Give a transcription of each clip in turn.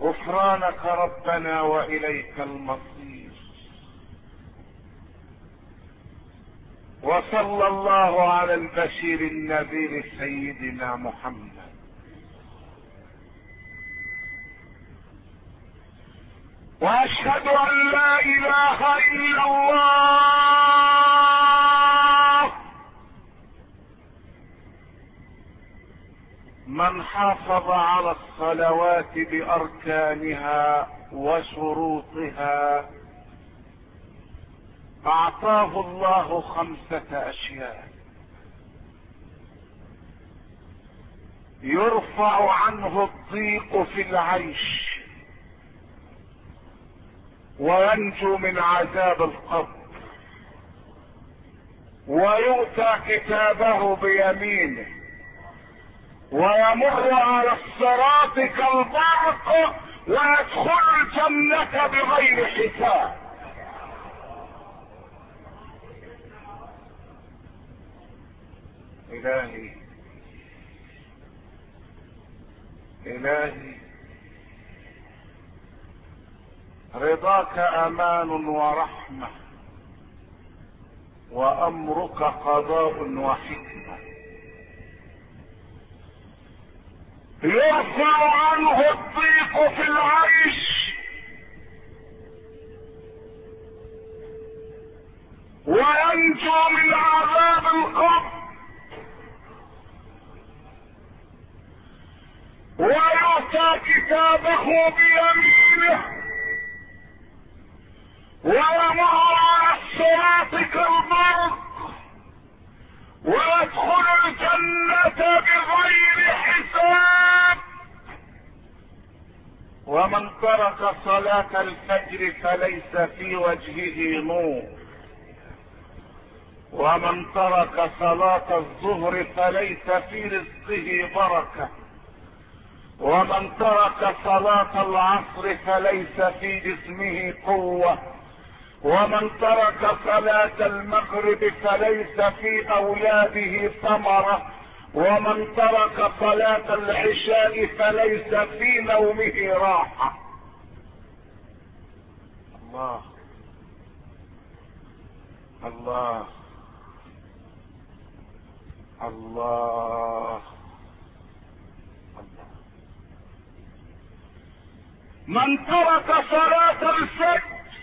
غفرانك ربنا وإليك المصير. وصلى الله على البشير النذير سيدنا محمد. واشهد ان لا اله الا الله. من حافظ على الصلوات باركانها وشروطها اعطاه الله 5 اشياء: يرفع عنه الضيق في العيش، وينجو من عذاب القبر، ويؤتى كتابه بيمينه، ويمر على الصراط كالبرق، ويدخل الجنة بغير حساب. إلهي إلهي، رضاك امان ورحمة، وامرك قضاء وحكمة. يرفع عنه الضيق في العيش، وينجو من عذاب القبر، ويؤتى كتابه بيمينه، ويمر على الصراط كالبرق، ويدخل الجنة بغير حساب. ومن ترك صلاة الفجر فليس في وجهه نور، ومن ترك صلاة الظهر فليس في رزقه بركة، ومن ترك صلاة العصر فليس في جسمه قوة، ومن ترك صلاة المغرب فليس في اولاده ثمرة، ومن ترك صلاة العشاء فليس في نومه راحة. الله الله الله. من ترك صلاة الفجر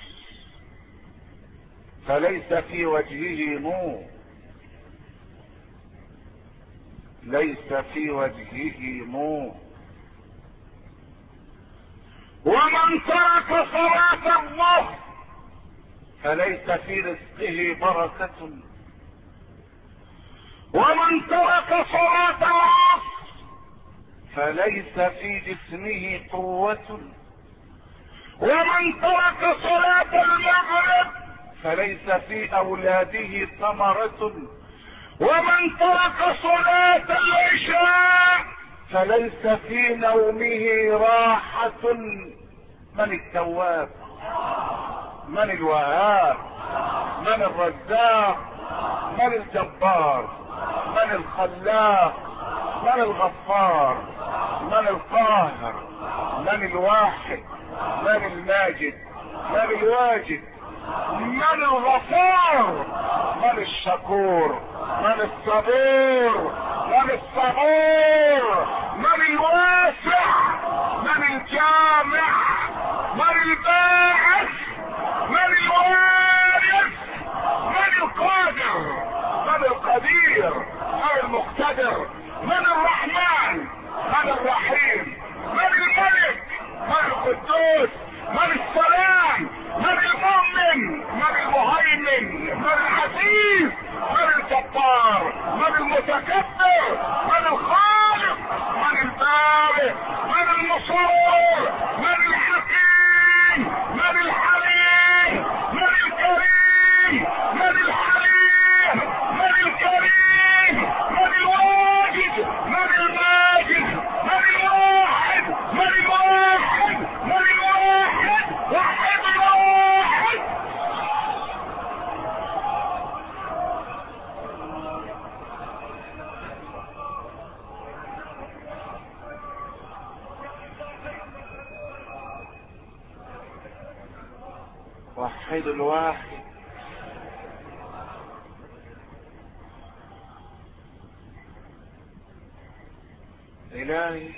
فليس في وجهه نور، ليس في وجهه نور. ومن ترك صلاة الظهر فليس في رزقه بركة، ومن ترك صلاة العصر فليس في جسمه قوة، ومن ترك صلاة المغرب فليس في اولاده ثمرة، ومن ترك صلاة العشاء فليس في نومه راحة. من التواب؟ من الوهاب؟ من الرزاق؟ من الجبار؟ من الخلاق؟ من الغفار؟ من القاهر؟ من الواحد؟ من الماجد؟ من الواجد؟ من الغفور؟ من الشكور؟ من الصبور؟ من الصبور؟ من الواسع؟ من الجامع؟ من الباعث؟ من الوارث؟ من القادر؟ من القدير؟ من المقتدر؟ من الرحمن؟ من الرحيم؟ من الملك؟ من القدوس؟ من السلام؟ من المؤمن؟ من المهيمن؟ من العزيز؟ من الجبار؟ من المتكبر؟ من الخالق؟ من البارئ؟ من المصور؟ من الحكيم؟ من الحليم؟ من الكريم؟ من الحليم؟ من الكريم؟ من الواجد؟ من الماجد؟ من الواحد؟ من الواحد؟ من الواحد؟ واحد الواحد. وحد الواحد. إلهي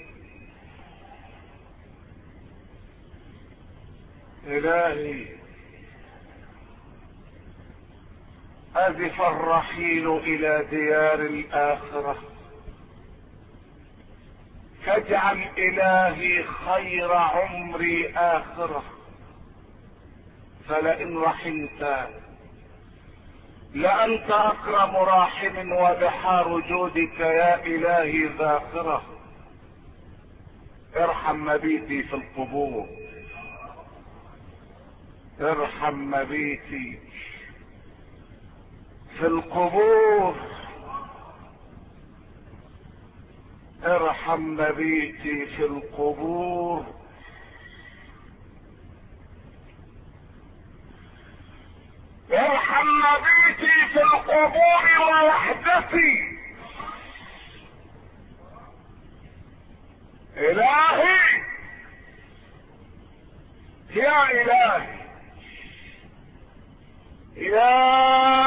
إلهي أزف الرحيل إلى ديار الآخرة، فاجعل إلهي خير عمري آخرة، فلئن رحمت لأنت أكرم راحم، وبحار جودك يا إلهي ذاخرة. ارحم مبيتي في القبور، ارحم مبيتي في القبور، ارحم مبيتي في القبور. ارحم مبيتي في القبور ووحدتي. إلهي يا إلهي يا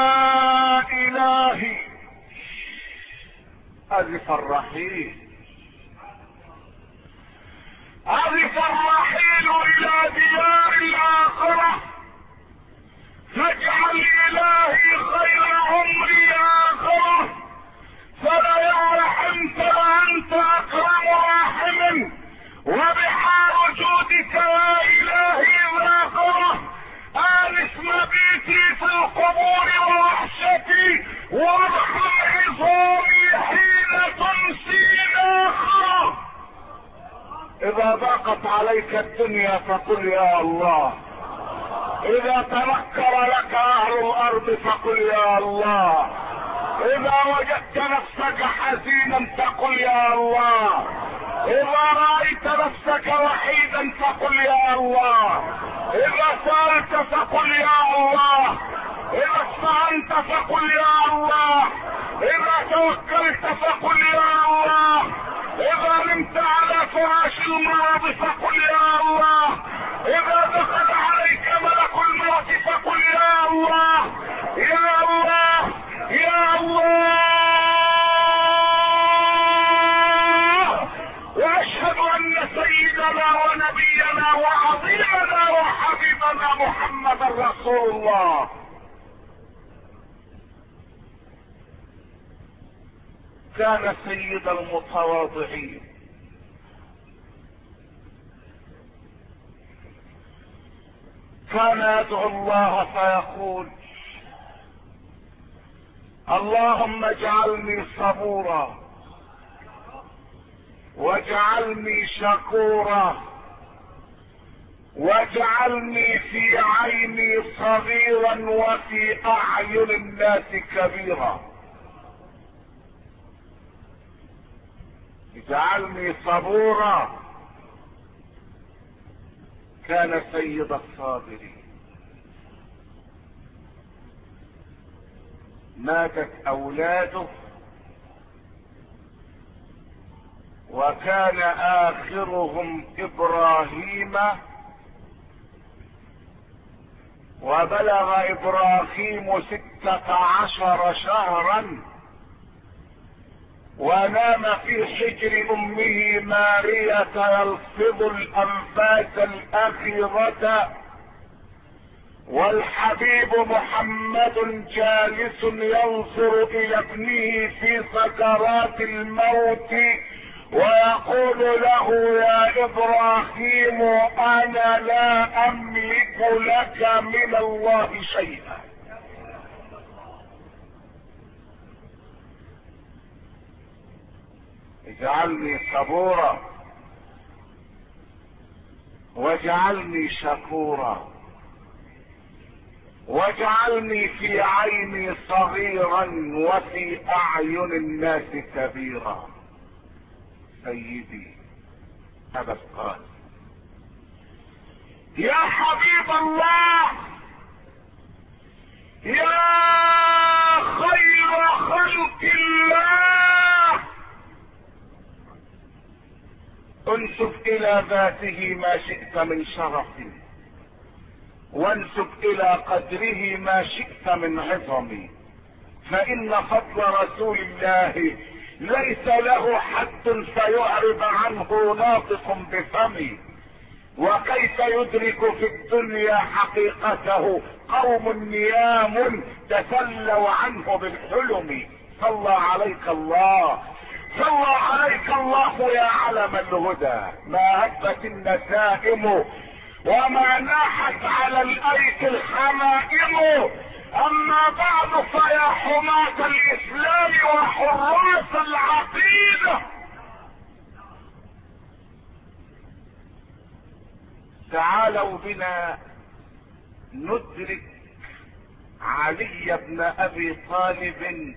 إلهي أزف الرحيل، أزف الرحيل إلى ديار الآخرة، فاجعل إلهي خير عمري آخرة، فلا رحمت وأنت أكرم راحم، وبحار جودك يا إلهي ذاخرة. آنس مبيتي في القبور ووحشتي، وارحم عظامي حين تمسي آخرة. إذا ضاقت عليك الدنيا فقل يا الله، إذا تنكر لك أهل الأرض فقل يا الله، إذا وجدت نفسك حزينا فقل يا الله، إذا رأيت نفسك وحيدا فقل يا الله، إذا سألت فقل يا الله، إذا استعنت فقل يا الله، إذا توكلت فقل يا الله، إذا نمت على فراش المرض فقل يا الله، إذا دخل عليك ملك الموت فقل يا الله يا الله يا الله. وأشهد أن سيدنا ونبينا وعظيمنا وحبيبنا محمد رسول الله. كان سيد المتواضعين، كان يدعو الله فيقول: اللهم اجعلني صبورا، واجعلني شكورا، واجعلني في عيني صغيرا وفي اعين الناس كبيرا. اجعلني صبورا. كان سيد الصابرين. ماتت اولاده، وكان اخرهم ابراهيم، وبلغ ابراهيم 16 شهرا، ونام في حجر امه مارية يلفظ الانفاس الاخيرة، والحبيب محمد جالس ينظر الى ابنه في سكرات الموت، ويقول له: يا ابراهيم انا لا املك لك من الله شيئا. اجعلني صبورا، واجعلني شكورا، واجعلني في عيني صغيرا وفي اعين الناس كبيرا. سيدي ابا القاسم، يا حبيب الله، يا خير خلق الله، انسب الى ذاته ما شئت من شرف، وانسب الى قدره ما شئت من عظم، فان فضل رسول الله ليس له حد فيعرض عنه ناطق بفمي، وكيف يدرك في الدنيا حقيقته قوم نيام تسلوا عنه بالحلم. صلى عليك الله، صلى عليك الله يا علم الهدى. ما هبت النسائم وما ناحت على الايك الحمائم، اما بعد فيا حماة الاسلام وحراس العقيدة، تعالوا بنا ندرك علي بن ابي طالب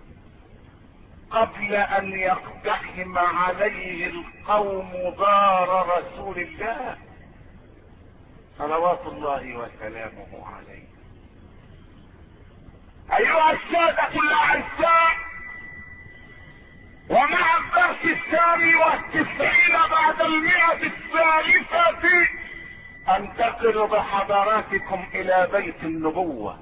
قبل ان يقتحم عليه القوم دار رسول الله صلوات الله وسلامه عليه. ايها السادة الاعزاء، ومع الدرس 92 بعد 100 انتقل بحضراتكم الى بيت النبوة،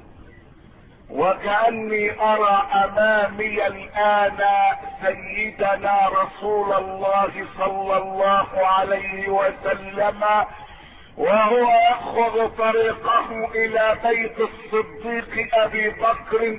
وكأني ارى امامي الان سيدنا رسول الله صلى الله عليه وسلم وهو يأخذ طريقه الى بيت الصديق ابي بكر،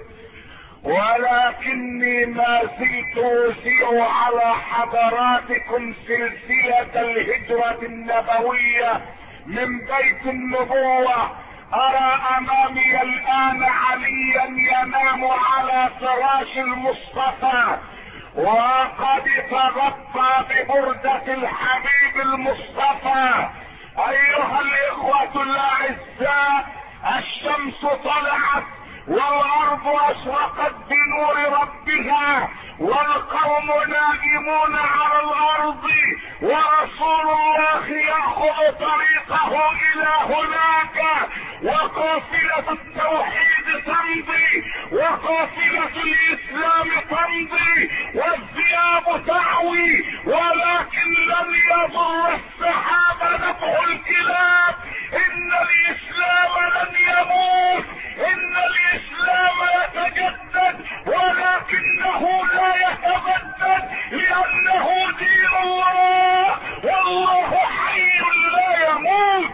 ولكني ما زلت اوزع على حضراتكم سلسلة الهجرة النبوية من بيت النبوة. ارى امامي الان عليا ينام على فراش المصطفى، وقد تغطى ببردة الحبيب المصطفى. ايها الاخوة الاعزاء، الشمس طلعت والارض اشرقت بنور ربها، والقوم نائمون على الارض، ورسول الله ياخذ طريقه الى هناك، وقافلة التوحيد تمضي، وقافلة الاسلام تمضي، والذئاب تعوي، ولكن لم يضر السحاب نبع الكلاب. ان الاسلام لن يموت، ان الاسلام يتجدد، ولكنه لا يتبدد، لانه دين الله، والله حي لا يموت.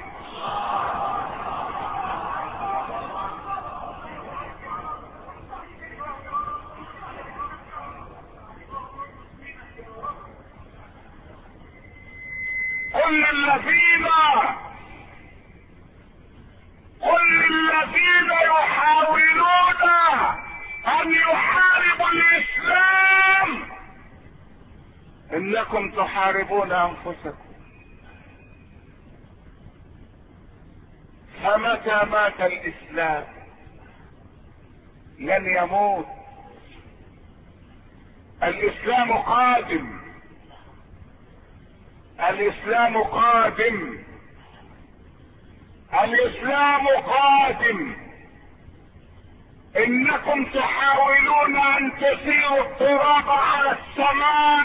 قل للذين يحاولون ان يحاربوا الاسلام انكم تحاربون انفسكم. فمتى مات الاسلام لن يموت. الاسلام قادم، الاسلام قادم، الاسلام قادم. انكم تحاولون ان تثيروا التراب على السماء،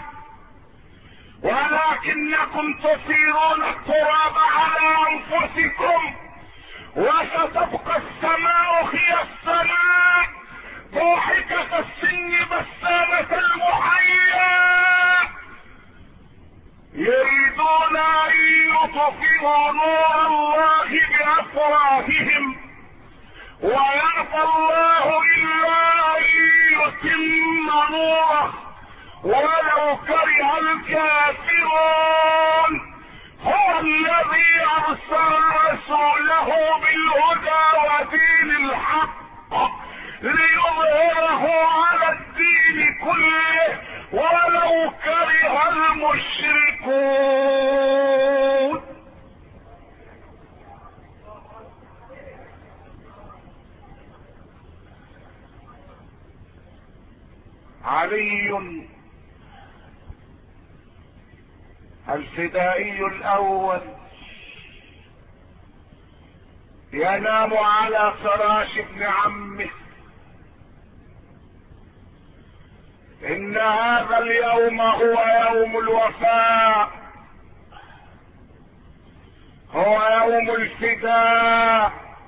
ولكنكم تثيرون التراب على انفسكم، وستبقى السماء هي السماء، ضاحكة السن بسامة المحيا. يريدون ان يطفئوا نور الله بافواههم، ويأبى الله الا ان يتم نوره ولو كره الكافرون. هو الذي ارسل رسوله بالهدى ودين الحق ليظهره على الدين كله ولو كره المشركون. علي الفدائي الاول ينام على فراش ابن عمه. ان هذا اليوم هو يوم الوفاء، هو يوم الفداء،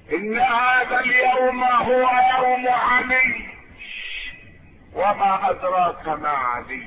ان هذا اليوم هو يوم علي. وما ادراك ما علي.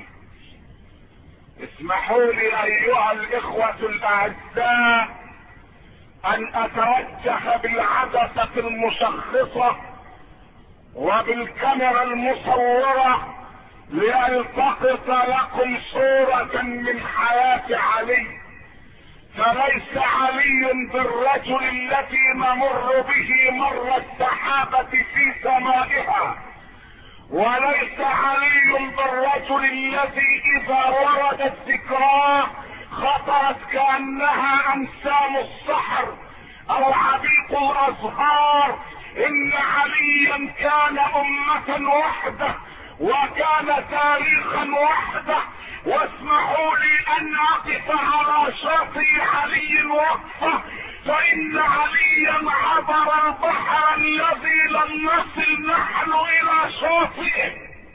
اسمحوا لي ايها الاخوة الاعزاء ان اتوجه بالعدسة المشخصة وبالكاميرا المصورة لألتقط لكم صورة من حياة علي. فليس علي بالرجل الذي نمر به مر السحابة في سمائها، وليس علي بالرجل الذي اذا وردت ذكراه خطرت كأنها امسام السحر او عبيق الازهار. ان عليا كان امة وحده وكان تاريخا وحده. واسمحوا لي ان اقف على شاطئ علي وقفة، فان عليا عبر البحر الذي لم نصل نحن الى شاطئه.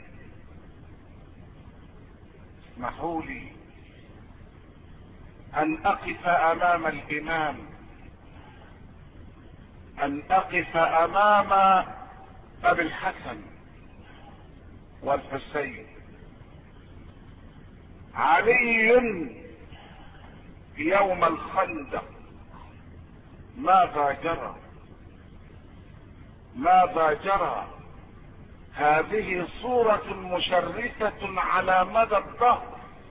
اسمحوا لي ان اقف امام الامام، ان اقف امام ابي الحسن والحسين. علي يوم الخندق ماذا جرى؟ ماذا جرى؟ هذه صورة مشرفة على مدى الدهر.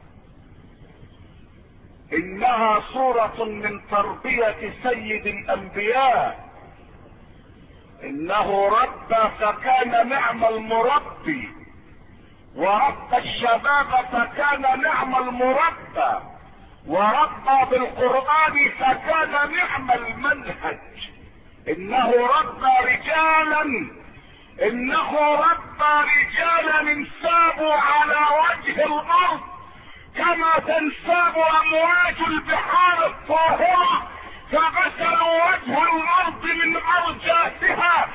انها صورة من تربية سيد الانبياء. انه ربى فكان نعم المربي، وربى الشباب فكان نعم المربى، وربى بالقرآن فكان نعم المنهج. انه ربى رجالا، انه ربى رجالا انسابوا على وجه الارض كما تنساب امواج البحار الطاهرة، فغسلوا وجه الارض من ارجاسها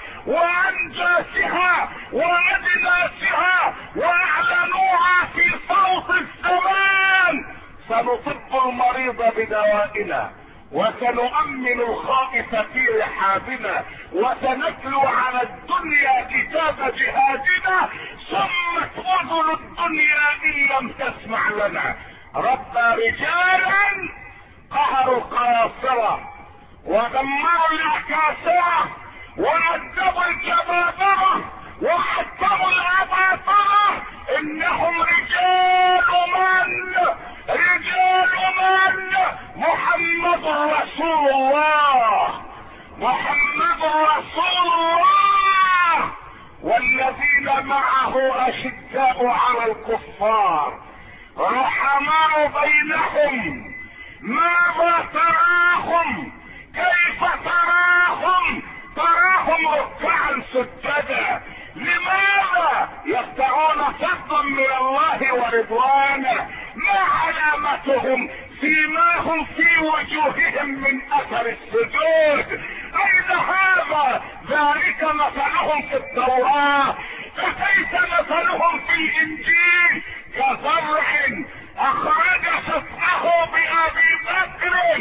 وانجاسها وادناسها واعلنوها في صوت الزمان: سنطب المريض بدوائنا، وسنؤمن الخائف في رحابنا، وسنتلو على الدنيا كتاب جهادنا، صمت اذن الدنيا ان لم تسمع لنا. ربى رجالا قهروا القياصرة ودمروا الاكاسرة وندبوا الجبابرة وحطموا الاباطرة. انهم رجال من؟ رجال من؟ محمد رسول الله، محمد رسول الله. والذين معه اشداء على الكفار رحماء بينهم. ماذا تراهم؟ كيف تراهم؟ تراهم ركعا سجدا. لماذا؟ يبتغون فضلا من الله ورضوانا. ما علامتهم؟ سيماهم في وجوههم من اثر السجود. اين هذا؟ ذلك مثلهم في التوراة، فكيف مثلهم في الانجيل؟ كزرع اخرج شطأه بابي بكر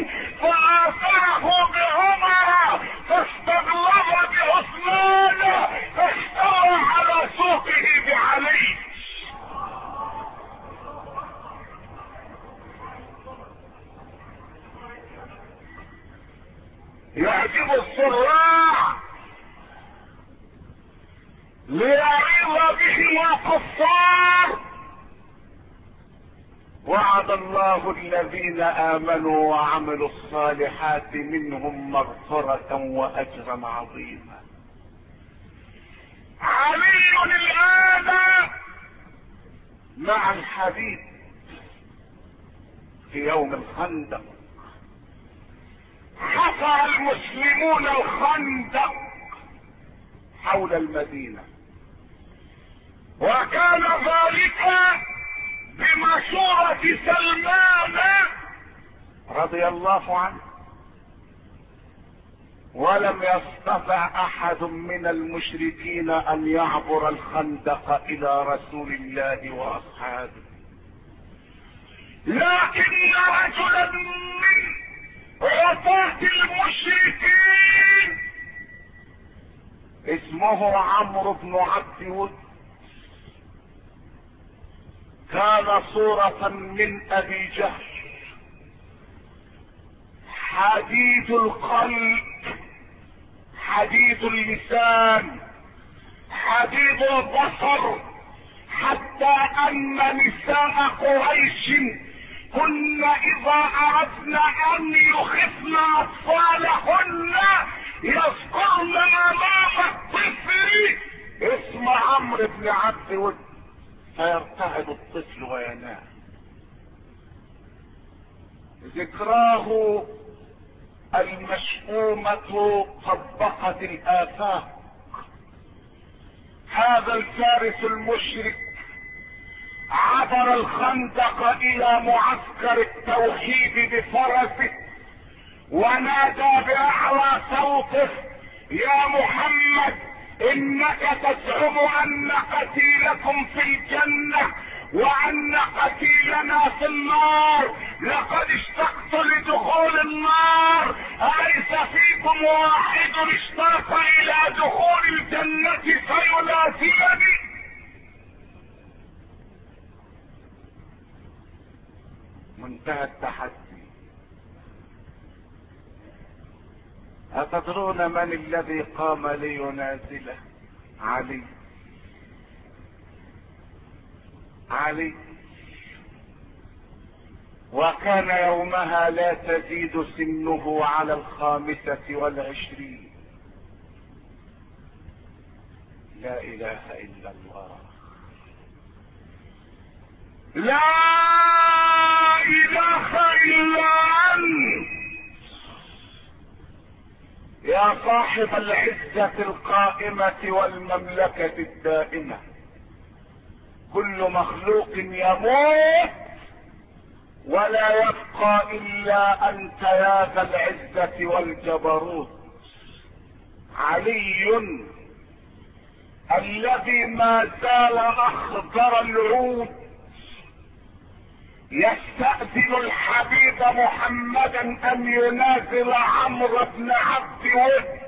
فاثره بعمر فاستغلظ بعثمان فاستوى على سوقه بعلي. يعجب الصراع ليعظ بهم الكفار. وعد الله الذين امنوا وعملوا الصالحات منهم مغفرة واجرا عظيما. علي الان مع الحبيب في يوم الخندق. حفر المسلمون الخندق حول المدينة، وكان ذلك بمشورة سلمان رضي الله عنه. ولم يستطع احد من المشركين ان يعبر الخندق الى رسول الله واصحابه، لكن رجلا من عصاة المشركين اسمه عمرو بن عبد ود، كان صورة من ابي جهل، حديد القلب، حديد اللسان، حديد البصر، حتى ان نساء قريش كن اذا اردن ان يخفن اطفالهن يذكرن امام الطفل اسم عمرو بن عبد ود، فيرتعد الطفل وينام. ذكراه المشؤومة طبقت الآفاق. هذا الفارس المشرك عبر الخندق الى معسكر التوحيد بفرسه، ونادى باعلى صوته: يا محمد، انك تزعم ان قتيلكم في الجنة وان قتيلنا في النار، لقد اشتقت لدخول النار، اليس فيكم واحد اشتاق الى دخول الجنة فيناسيني؟ منتهى التحدي. أتدرون من الذي قام لينازله؟ علي. وكان يومها لا تزيد سنه على 25. لا اله الا الله، لا اله الا انت يا صاحب العزة القائمة والمملكة الدائمة. كل مخلوق يموت ولا يبقى الا انت يا ذا العزة والجبروت. علي الذي ما زال اخضر العود يستأذن الحبيب محمدا ان ينازل عمرو بن عبد ود،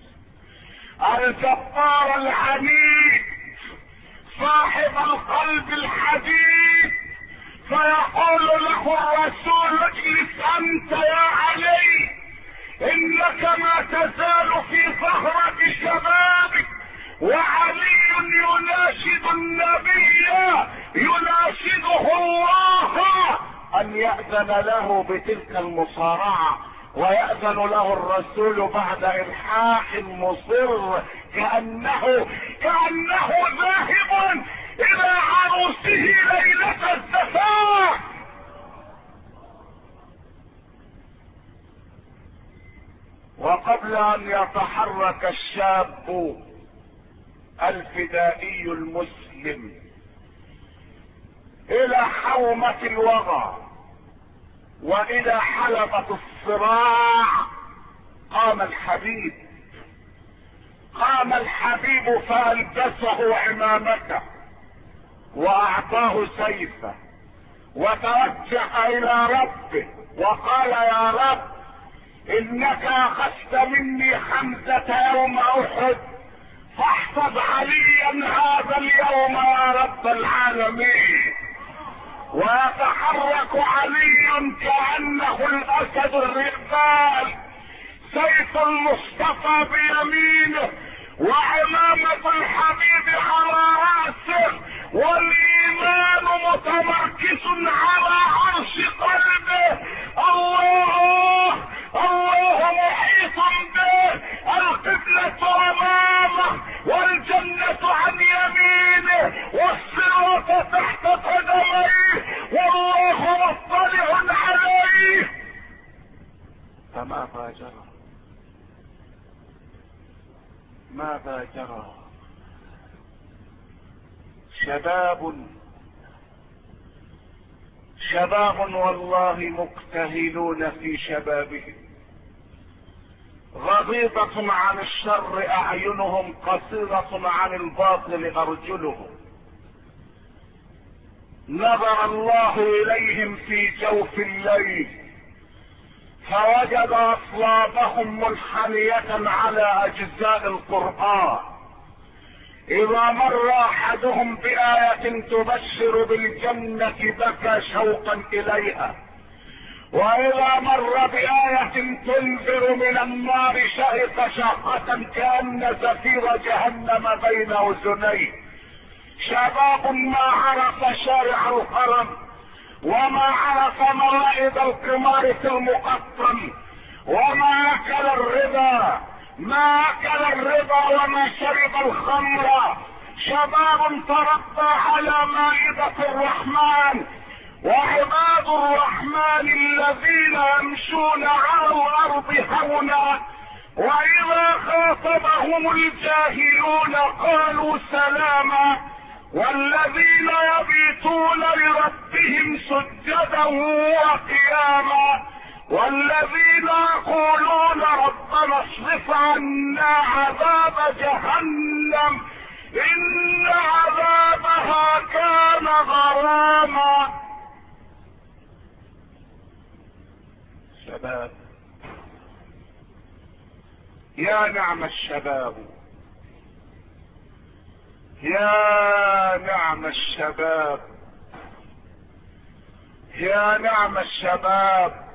الجبار العنيد صاحب القلب الحديد، فيقول له الرسول: اجلس انت يا علي، انك ما تزال في ثغرة شبابك. وعلي يناشد النبي، يناشده الله ان يأذن له بتلك المصارعة، ويأذن له الرسول بعد الحاح مصر، كأنه ذاهب الى عروسه ليلة الزفاف. وقبل ان يتحرك الشاب الفدائي المسلم الى حومة الوغى والى حلبة الصراع، قام الحبيب فألبسه عمامته واعطاه سيفه، وتوجه الى ربه وقال: يا رب، انك اخذت مني حمزة يوم احد، فاحفظ عليا هذا اليوم يا رب العالمين. ويتحرك علي كأنه الاسد الرئبال، سيف المصطفى بيمينه وعمامة الحبيب على رأسه، والايمان متمركز على عرش قلبه. الله محيط به، القبلة امامه والجنة عن يمينه والصراط تحت قدميه والله مطلع عليه. فماذا جرى؟ شباب والله مكتهلون في شبابهم، غضيضة عن الشر اعينهم، قصيرة عن الباطل ارجلهم. نظر الله اليهم في جوف الليل فوجد اصلابهم منحنية على اجزاء القرآن، اذا مر احدهم بآية تبشر بالجنة بكى شوقا اليها، واذا مر بآية تنذر من النار شهق شهقة كأن زفير جهنم بين اذنيه. شباب ما عرف شارع الحرم وما عرف موائد القمار في المقطم، وما اكل الربا، ما اكل الربا وما شرب الخمر. شباب تربى على مائدة الرحمن، وعباد الرحمن الذين يمشون على الارض هونا، واذا خاطبهم الجاهلون قالوا سلاما، والذين يبيتون لربهم سجدا وقياما، والذين يقولون ربنا اصرف عنا عذاب جهنم ان عذابها كان غراما. شباب، يا نعم الشباب، يا نعم الشباب، يا نعم الشباب.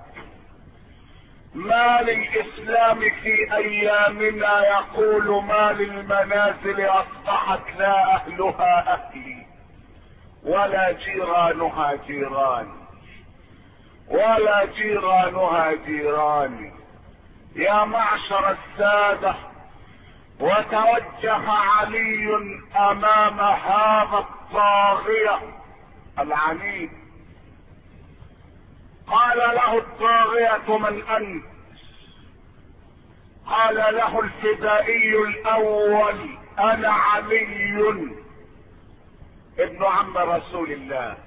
ما للاسلام في ايامنا يقول ما للمنازل اصبحت لا اهلها اهلي ولا جيرانها جيراني ولا جيرانها جيراني. يا معشر السادة، وتوجه علي امام هذا الطاغية العنيد. قال له الطاغية من انت؟ قال له الفدائي الاول انا علي ابن عم رسول الله.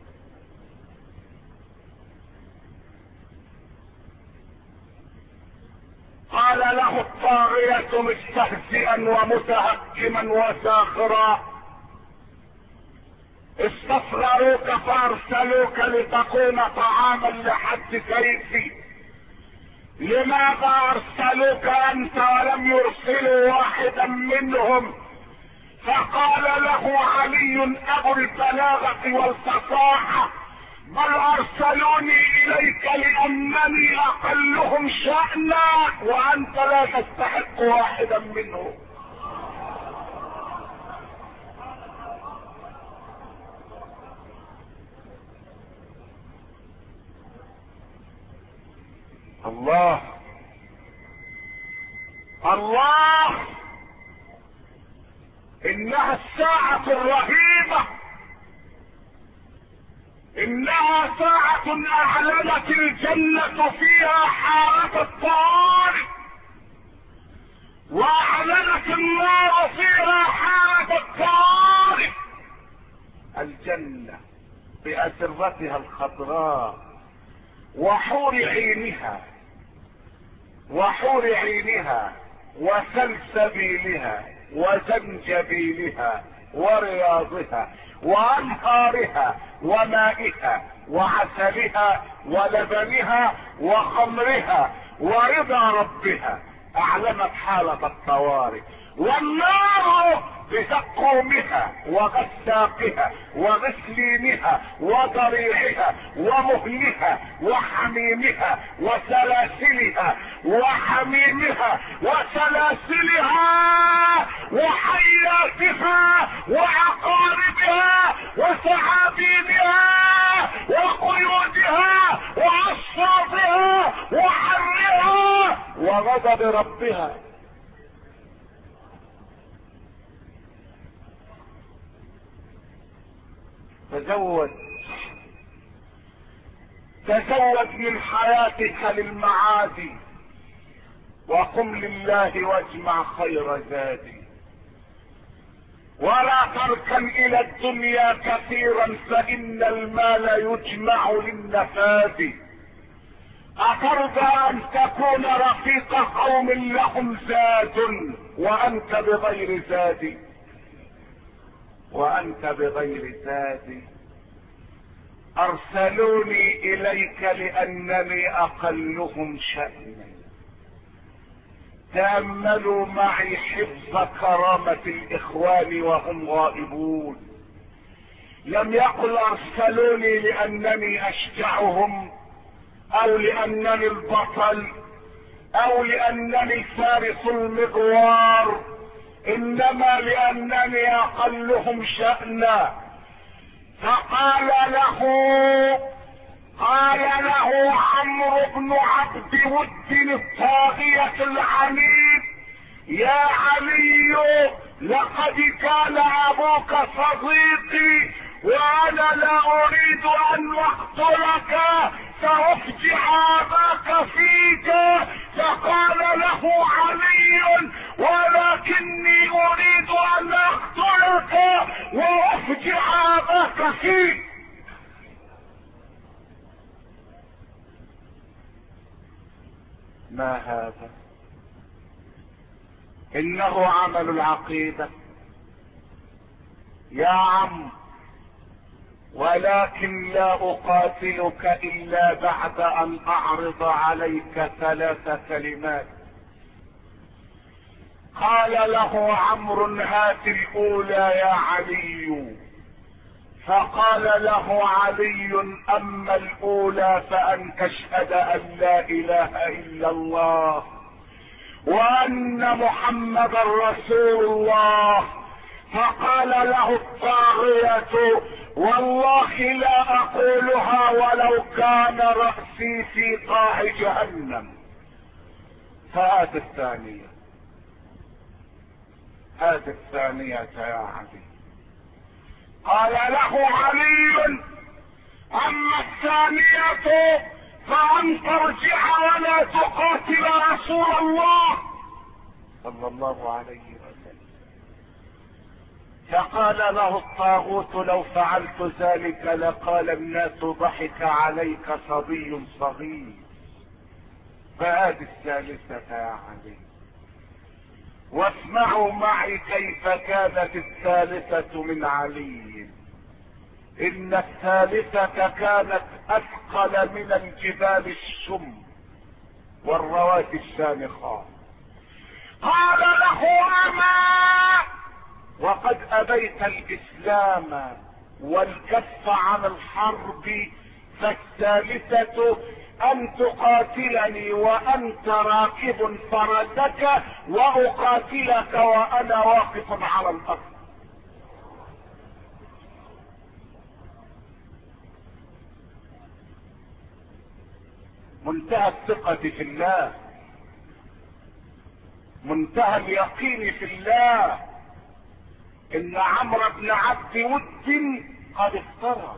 قال له الطاغية مستهزئا ومتهكما وساخرا استصغروك فارسلوك لتكون طعاما لحد كيفي، لماذا ارسلوك انت ولم يرسلوا واحدا منهم؟ فقال له علي ابو البلاغة والفصاحة بل ارسلوني اليك لانني اقلهم شأنا وانت لا تستحق واحدا منهم. الله الله، انها الساعة الرهيبة، انها ساعة اعلنت الجنة فيها حالة الطوارئ، واعلنت النار فيها حالة الطوارئ. الجنة بأسرتها الخضراء وحور عينها وحور عينها وسلسبيلها وزنجبيلها ورياضها وانهارها ومائها وعسلها ولبنها وخمرها ورضا ربها. اعلنت حالة الطوارئ. والنار بزقومها وغساقها وغسلينها وضريعها ومهلها وحميمها وسلاسلها وحميمها وسلاسلها وحياتها وعقاربها وثعابينها وقيودها وعصافها وحرها وغضب ربها. تزود من حياتك للمعاد وقم لله واجمع خير زادي، ولا تركن الى الدنيا كثيرا فان المال يجمع للنفاد. اترضى ان تكون رفيق قوم لهم زاد وانت بغير زاد وانت بغير زاد؟ ارسلوني اليك لانني اقلهم شأنا تأملوا معي حفظ كرامة الإخوان وهم غائبون. لم يقل أرسلوني لأنني أشجعهم أو لأنني البطل أو لأنني فارس المغوار، إنما لأنني أقلهم شأنا. فقال له عمرو بن عبد ود الطاغية العنيد: يا علي، لقد كان أبوك صديقي وأنا لا أريد أن أقتلك سأفجع أباك فيك. فقال له علي: ولكني أريد أن أقتلك وأفجع أباك فيك. ما هذا؟ إنه عمل العقيدة يا عم، ولكن لا أقاتلك إلا بعد أن أعرض عليك 3 كلمات. قال له عمرو: هات الأولى يا علي. فقال له علي: أما الأولى فأن تشهد أن لا إله إلا الله وأن محمدا رسول الله. فقال له الطاغية: والله لا أقولها ولو كان رأسي في قاع جهنم. فهات الثانية يا علي. قال له علي: أما الثانية فأن ترجع ولا تقاتل رسول الله صلى الله عليه وسلم. فقال له الطاغوت: لو فعلت ذلك لقال الناس ضحك عليك صبي صغير. فهذه الثالثة يا علي. واسمعوا معي كيف كانت الثالثة من علي. إن الثالثة كانت أثقل من الجبال الشم والرواسي الشامخات. قال له: أما وقد أبيت الإسلام والكف عن الحرب، فالثالثة أن تقاتلني وأنت راكب فرسك وأقاتلك وأنا واقف على الأرض. منتهى الثقة في الله، منتهى اليقين في الله. إن عمرو بن عبد ود قد افترى،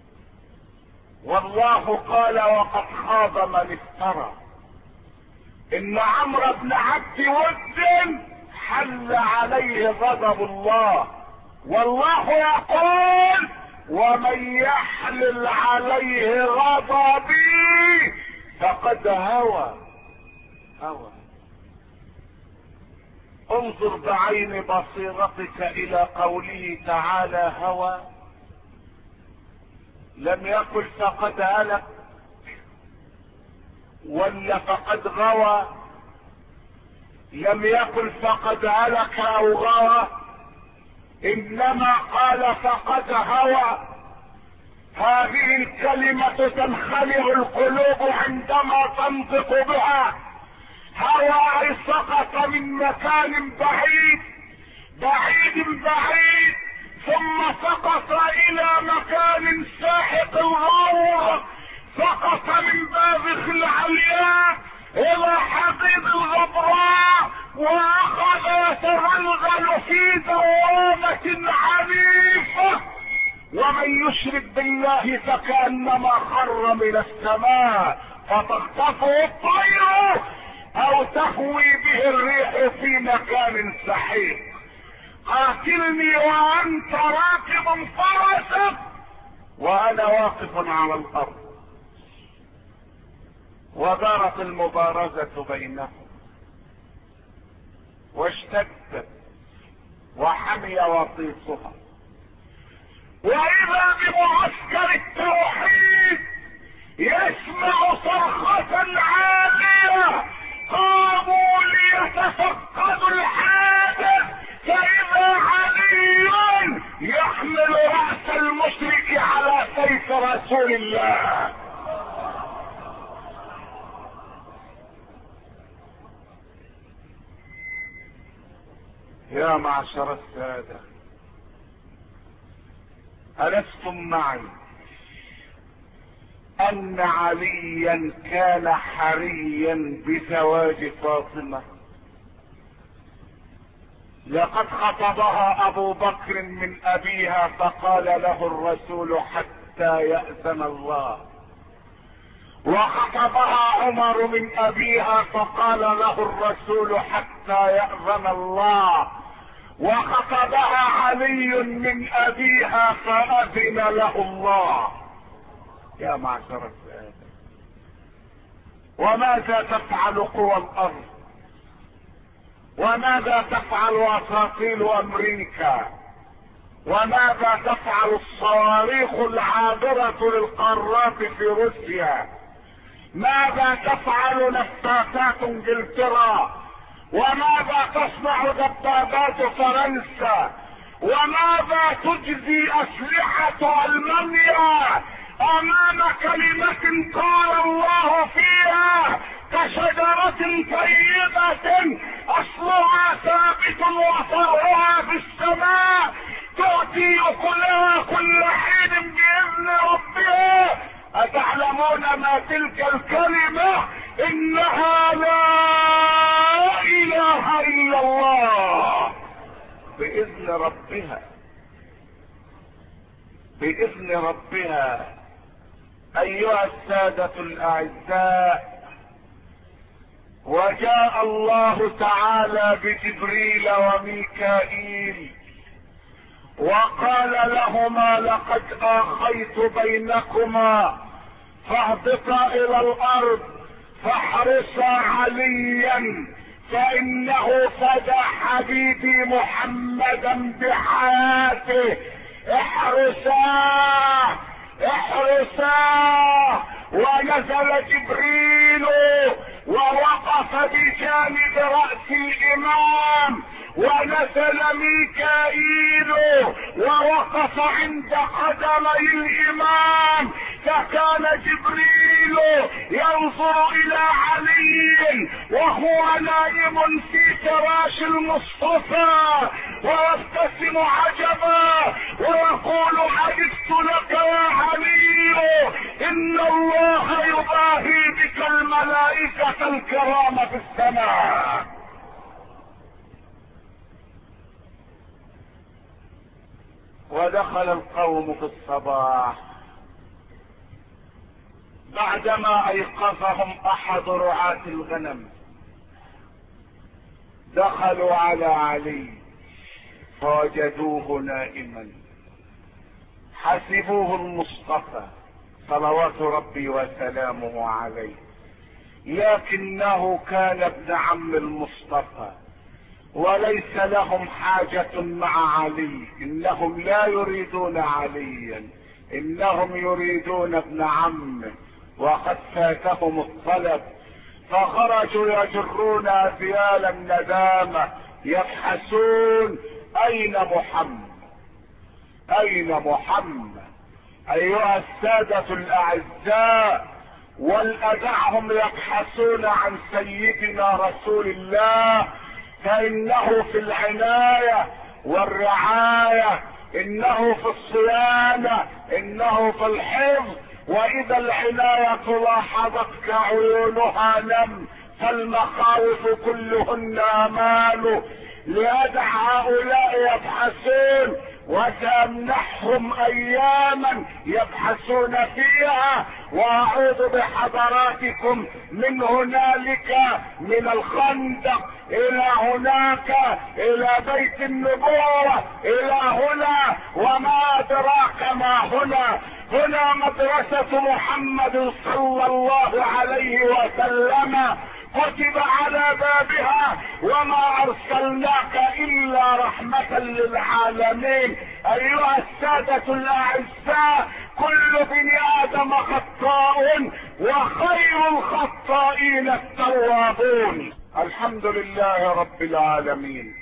والله قال: وقد خاب من افترى. إن عمرو بن عبد ود حل عليه غضب الله، والله يقول: ومن يحلل عليه غضبي فقد هوى. انظر بعين بصيرتك الى قوله تعالى: هوى. لم يقل فقد هلك ولا فقد غوى، لم يقل فقد هلك او غوى، انما قال فقد هوى. هذه الكلمة تنخلع القلوب عندما تنطق بها. هوى سقط من مكان بعيد ثم سقط الى مكان ساحق الغور، سقط من بازخ العلياء الى حضيض الغبراء، واخذ يتغلغل في دوامة عنيفة. ومن يشرك بالله فكأنما خر من السماء فتخطفه الطير او تهوي به الريح في مكان سحيق. قاتلني وانت راكب فرسك وانا واقف على الارض. ودارت المبارزة بينهم واشتدت وحمي وطيسها، واذا بمعسكر التوحيد يسمع صرخة عالية: قاموا ليتسللوا رسول الله. يا معشر السادة، ألستم معي أن عليا كان حريا بزواج فاطمة؟ لقد خطبها أبو بكر من أبيها فقال له الرسول حتى يأذن الله، وخطبها عمر من أبيها فقال له الرسول حتى يأذن الله، وخطبها علي من أبيها فأذن له الله. يا معشر السادة، وماذا تفعل قوى الأرض؟ وماذا تفعل أساطيل أمريكا؟ وماذا تفعل الصواريخ العابرة للقارات في روسيا؟ ماذا تفعل نفاثات انجلترا؟ وماذا تصنع دبابات فرنسا؟ وماذا تجزي أسلحة ألمانيا أمام كلمة قال الله فيها كشجرة طيبة أصلها ثابت وفرعها في السماء تؤتي أكلها كل حين بإذن ربها؟ أتعلمون ما تلك الكلمة؟ إنها لا إله إلا الله بإذن ربها، بإذن ربها. أيها السادة الأعزاء، وجاء الله تعالى بجبريل وميكائيل وقال لهما لقد آخيت بينكما فاهبطا إلى الأرض فاحرصا عليا فإنه فدى حبيبي محمدا بحياته. احرصا احرصا. ونزل جبريل ووقف بجانب رأس الإمام، ونزل ميكائيل ووقف عند قدمي الإمام، فكان جبريل ينظر إلى علي وهو نائم في فراش المصطفى ويبتسم عجبا ويقول عجبت لك يا علي، إن الله يباهي بك الملائكة الكرام في السماء. ودخل القوم في الصباح بعدما ايقظهم احد رعاة الغنم، دخلوا على علي فوجدوه نائما، حسبوه المصطفى صلوات ربي وسلامه عليه، لكنه كان ابن عم المصطفى وليس لهم حاجة مع علي. انهم لا يريدون عليا، انهم يريدون ابن عمه، وقد فاتهم الطلب، فخرجوا يجرون اذيال الندامة يبحثون اين محمد، اين محمد. ايها السادة الاعزاء، ولأدعهم يبحثون عن سيدنا رسول الله، فإنه في العناية والرعاية، إنه في الصيانة، إنه في الحفظ. وإذا العناية لاحظتك عيونها نم، فالمخاوف كلهن أمان. ليدع هؤلاء يبحثون وسأمنحهم أياما يبحثون فيها، وأعود بحضراتكم من هنالك، من الخندق إلى هناك، إلى بيت النبوة، إلى هنا، وما أدراك ما هنا. هنا مدرسة محمد صلى الله عليه وسلم، كتب على بابها وما أرسلناك إلا رحمة للعالمين. أيها السادة الأعزاء، كل بني آدم خطاء وخير الخطائين التوابون. الحمد لله رب العالمين،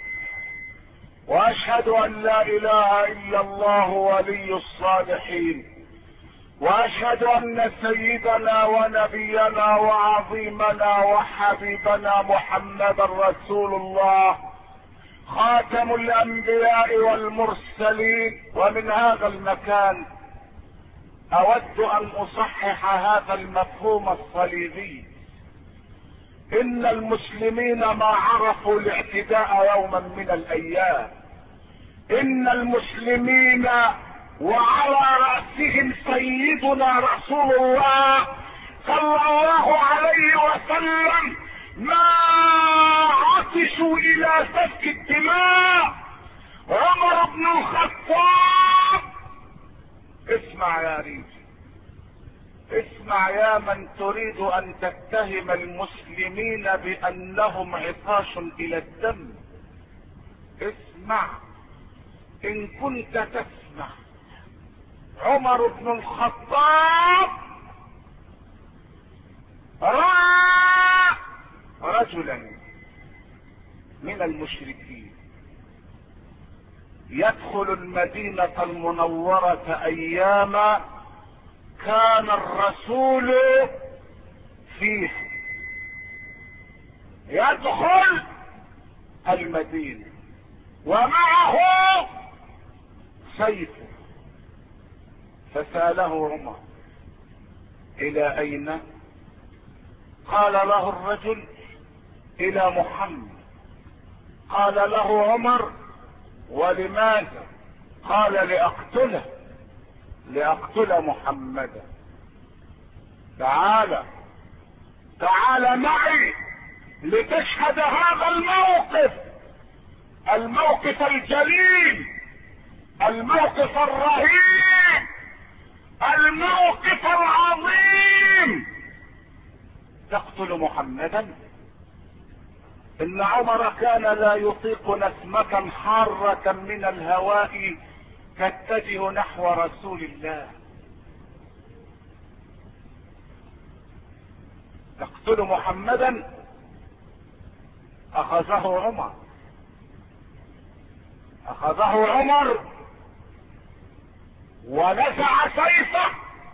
وأشهد أن لا إله إلا الله ولي الصالحين، واشهد ان سيدنا ونبينا وعظيمنا وحبيبنا محمدا رسول الله خاتم الانبياء والمرسلين. ومن هذا المكان اود ان اصحح هذا المفهوم الصليبي. ان المسلمين ما عرفوا الاعتداء يوما من الايام. ان المسلمين وعلى رأسهم سيدنا رسول الله صلى الله عليه وسلم ما عطشوا الى سفك الدماء. عمر بن الخطاب، اسمع يا ريجي، اسمع يا من تريد ان تتهم المسلمين بانهم عطاش الى الدم. اسمع ان كنت تسمع. عمر بن الخطاب رأى رجلا من المشركين يدخل المدينة المنورة ايام كان الرسول فيه. يدخل المدينة ومعه سيفه. فسأله عمر الى اين؟ قال له الرجل الى محمد. قال له عمر ولماذا؟ قال لأقتله، لأقتل محمدا. تعال معي لتشهد هذا الموقف، الموقف الجليل، الموقف الرهيب، الموقف العظيم. تقتل محمدا؟ ان عمر كان لا يطيق نسمة حارة من الهواء تتجه نحو رسول الله. تقتل محمدا؟ اخذه عمر ونزع سيفه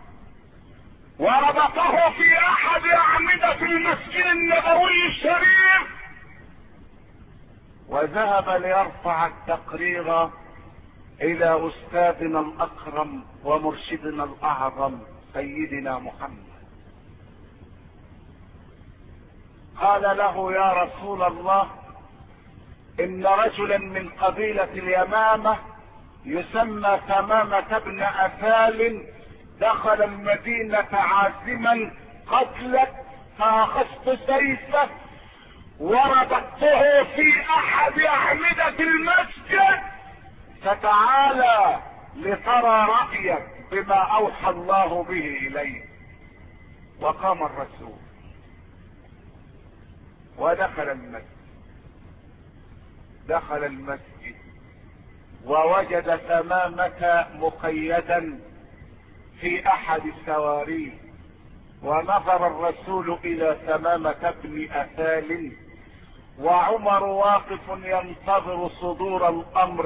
وربطه في احد اعمدة المسجد النبوي الشريف، وذهب ليرفع التقرير الى استاذنا الاكرم ومرشدنا الاعظم سيدنا محمد. قال له يا رسول الله، ان رجلا من قبيلة اليمامة يسمى تمامة بن اثال دخل المدينة عازما قتلك، فاخذت سيفه وربطته في احد اعمدة المسجد، فتعالى لترى رأيك بما اوحى الله به اليه. وقام الرسول ودخل المسجد ووجد تمامة مقيدا في احد السواري. ونظر الرسول الى تمامة بن اثال وعمر واقف ينتظر صدور الامر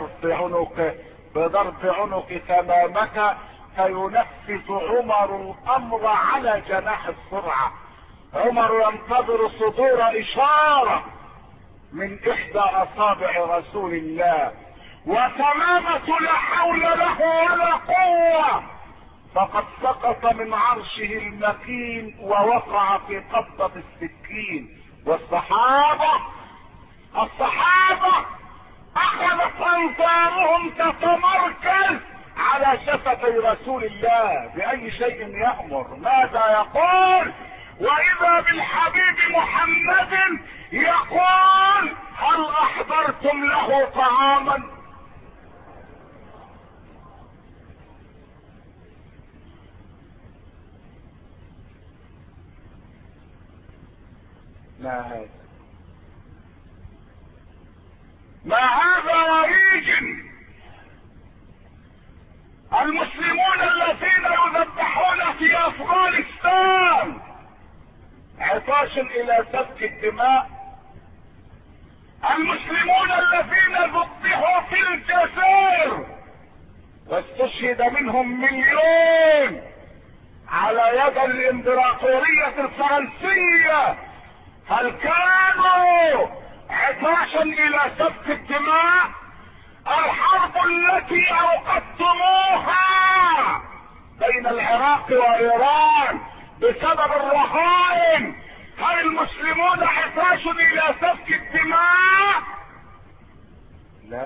بضرب عنق تمامة، فينفذ عمر الامر على جناح السرعة. عمر ينتظر صدور اشارة من احدى اصابع رسول الله، وتمامة لا حول له ولا قوة، فقد سقط من عرشه المكين ووقع في قبضة السكين. والصحابة اخذت انظارهم تتمركز على شفتي رسول الله. بأي شيء يأمر؟ ماذا يقول؟ واذا بالحبيب محمد يقول هل احضرتم له طعاما؟ ما هذا وريج. المسلمون الذين يذبحون في افغانستان عطاش الى سفك الدماء. المسلمون الذين ذبحوا في الجزائر واستشهد منهم 1,000,000 على يد الامبراطورية الفرنسية. هل كانوا عطاشا الى سفك الدماء؟ الحرب التي اوقدتموها بين العراق وايران بسبب الرهائن، هل المسلمون عطاش الى سفك الدماء؟ لا.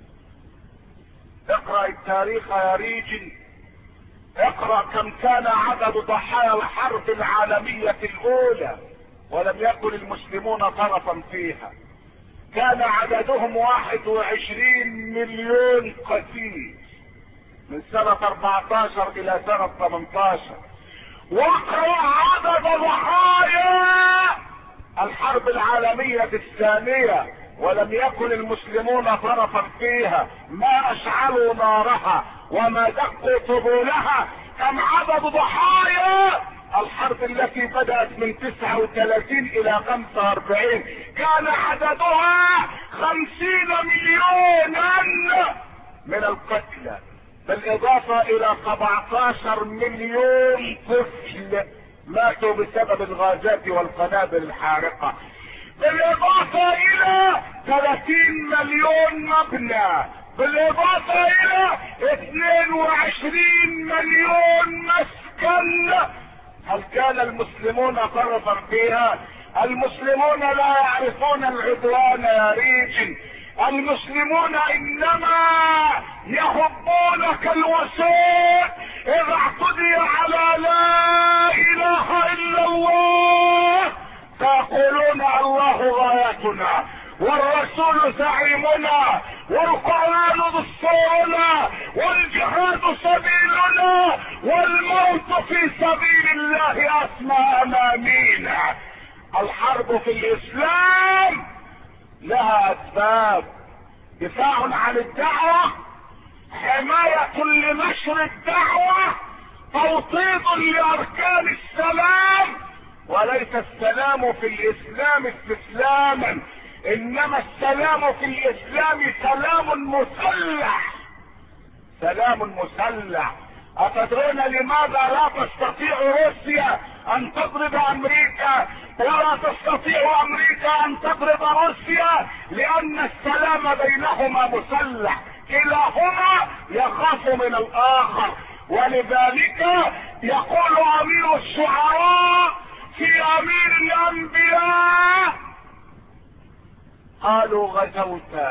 اقرأ التاريخ يا ريجل، اقرأ كم كان عدد ضحايا الحرب العالمية الاولى ولم يكن المسلمون طرفا فيها. كان عددهم 21 مليون قتيل من سنة 14 الى سنة 18. واقرأ عدد ضحايا الحرب العالمية الثانية ولم يكن المسلمون طرفا فيها. ما اشعلوا نارها وما دقوا طبولها. كم عدد ضحايا الحرب التي بدأت من 39 الى 45؟ كان عددها 50 مليونا من القتلى، بالاضافة الى 17 مليون طفل ماتوا بسبب الغازات والقنابل الحارقة، بالاضافة الى 30 مليون مبنى، بالاضافة الى 22 مليون مسكن. هل كان المسلمون طرفا فيها؟ المسلمون لا يعرفون العدوان يا ريجل. المسلمون انما يهبون كالوسيط اذا اعتدي على لا اله الا الله، فيقولون الله غايتنا والرسول زعيمنا والقرآن دستورنا والجهاد سبيلنا والموت في سبيل الله اسمى امانينا. الحرب في الاسلام لها اسباب: دفاع عن الدعوة، حماية لنشر الدعوة، توطيد لاركان السلام. وليس السلام في الاسلام استسلاما، انما السلام في الاسلام سلام مسلح. سلام مسلح. اتدرون لماذا لا تستطيع روسيا ان تضرب امريكا ولا تستطيع امريكا ان تضرب روسيا؟ لان السلام بينهما مسلح، كلاهما يخاف من الاخر. ولذلك يقول امير الشعراء في امير الانبياء: قالوا غزوت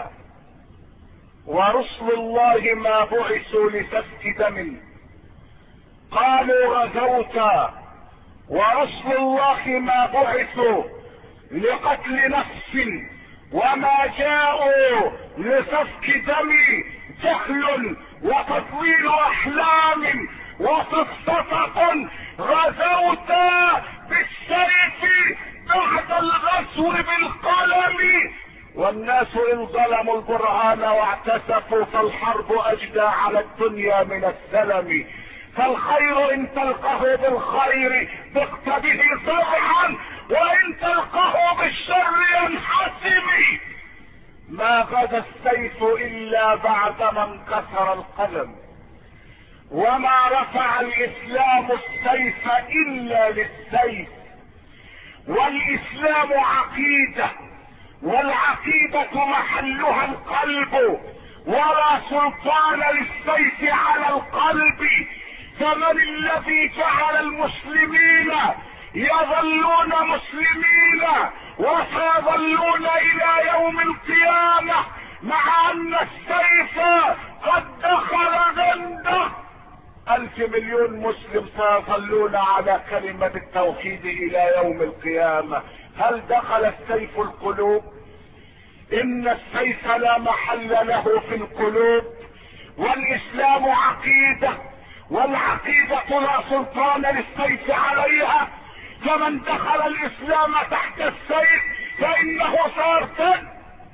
ورسل الله ما بعثوا لسفك دم. قالوا غزوت ورسل الله ما بعثوا لقتل نفس وما جاءوا لسفك دم. جهل وتضليل احلام وسفسطة. غزوت بالسيف بعد الغزو بالقلم. والناس ان ظلموا البرهان واعتسفوا فالحرب اجدى على الدنيا من السلم. فالخير ان تلقه بالخير ضقت به صرعا وان تلقه بالشر ينحسم. ما غدا السيف الا بعدما انكسر القلم، وما رفع الاسلام السيف الا للسيف. والاسلام عقيدة، والعقيدة محلها القلب، ولا سلطان للسيف على القلب. فمن الذي جعل المسلمين يظلون مسلمين وسيظلون الى يوم القيامة مع ان السيف قد دخل جنده؟ 1,000 مليون مسلم سيظلون على كلمة التوحيد الى يوم القيامة. هل دخل السيف القلوب؟ ان السيف لا محل له في القلوب. والاسلام عقيدة، والعقيدة لا سلطان للسيف عليها. فمن دخل الاسلام تحت السيف فانه سيرتد.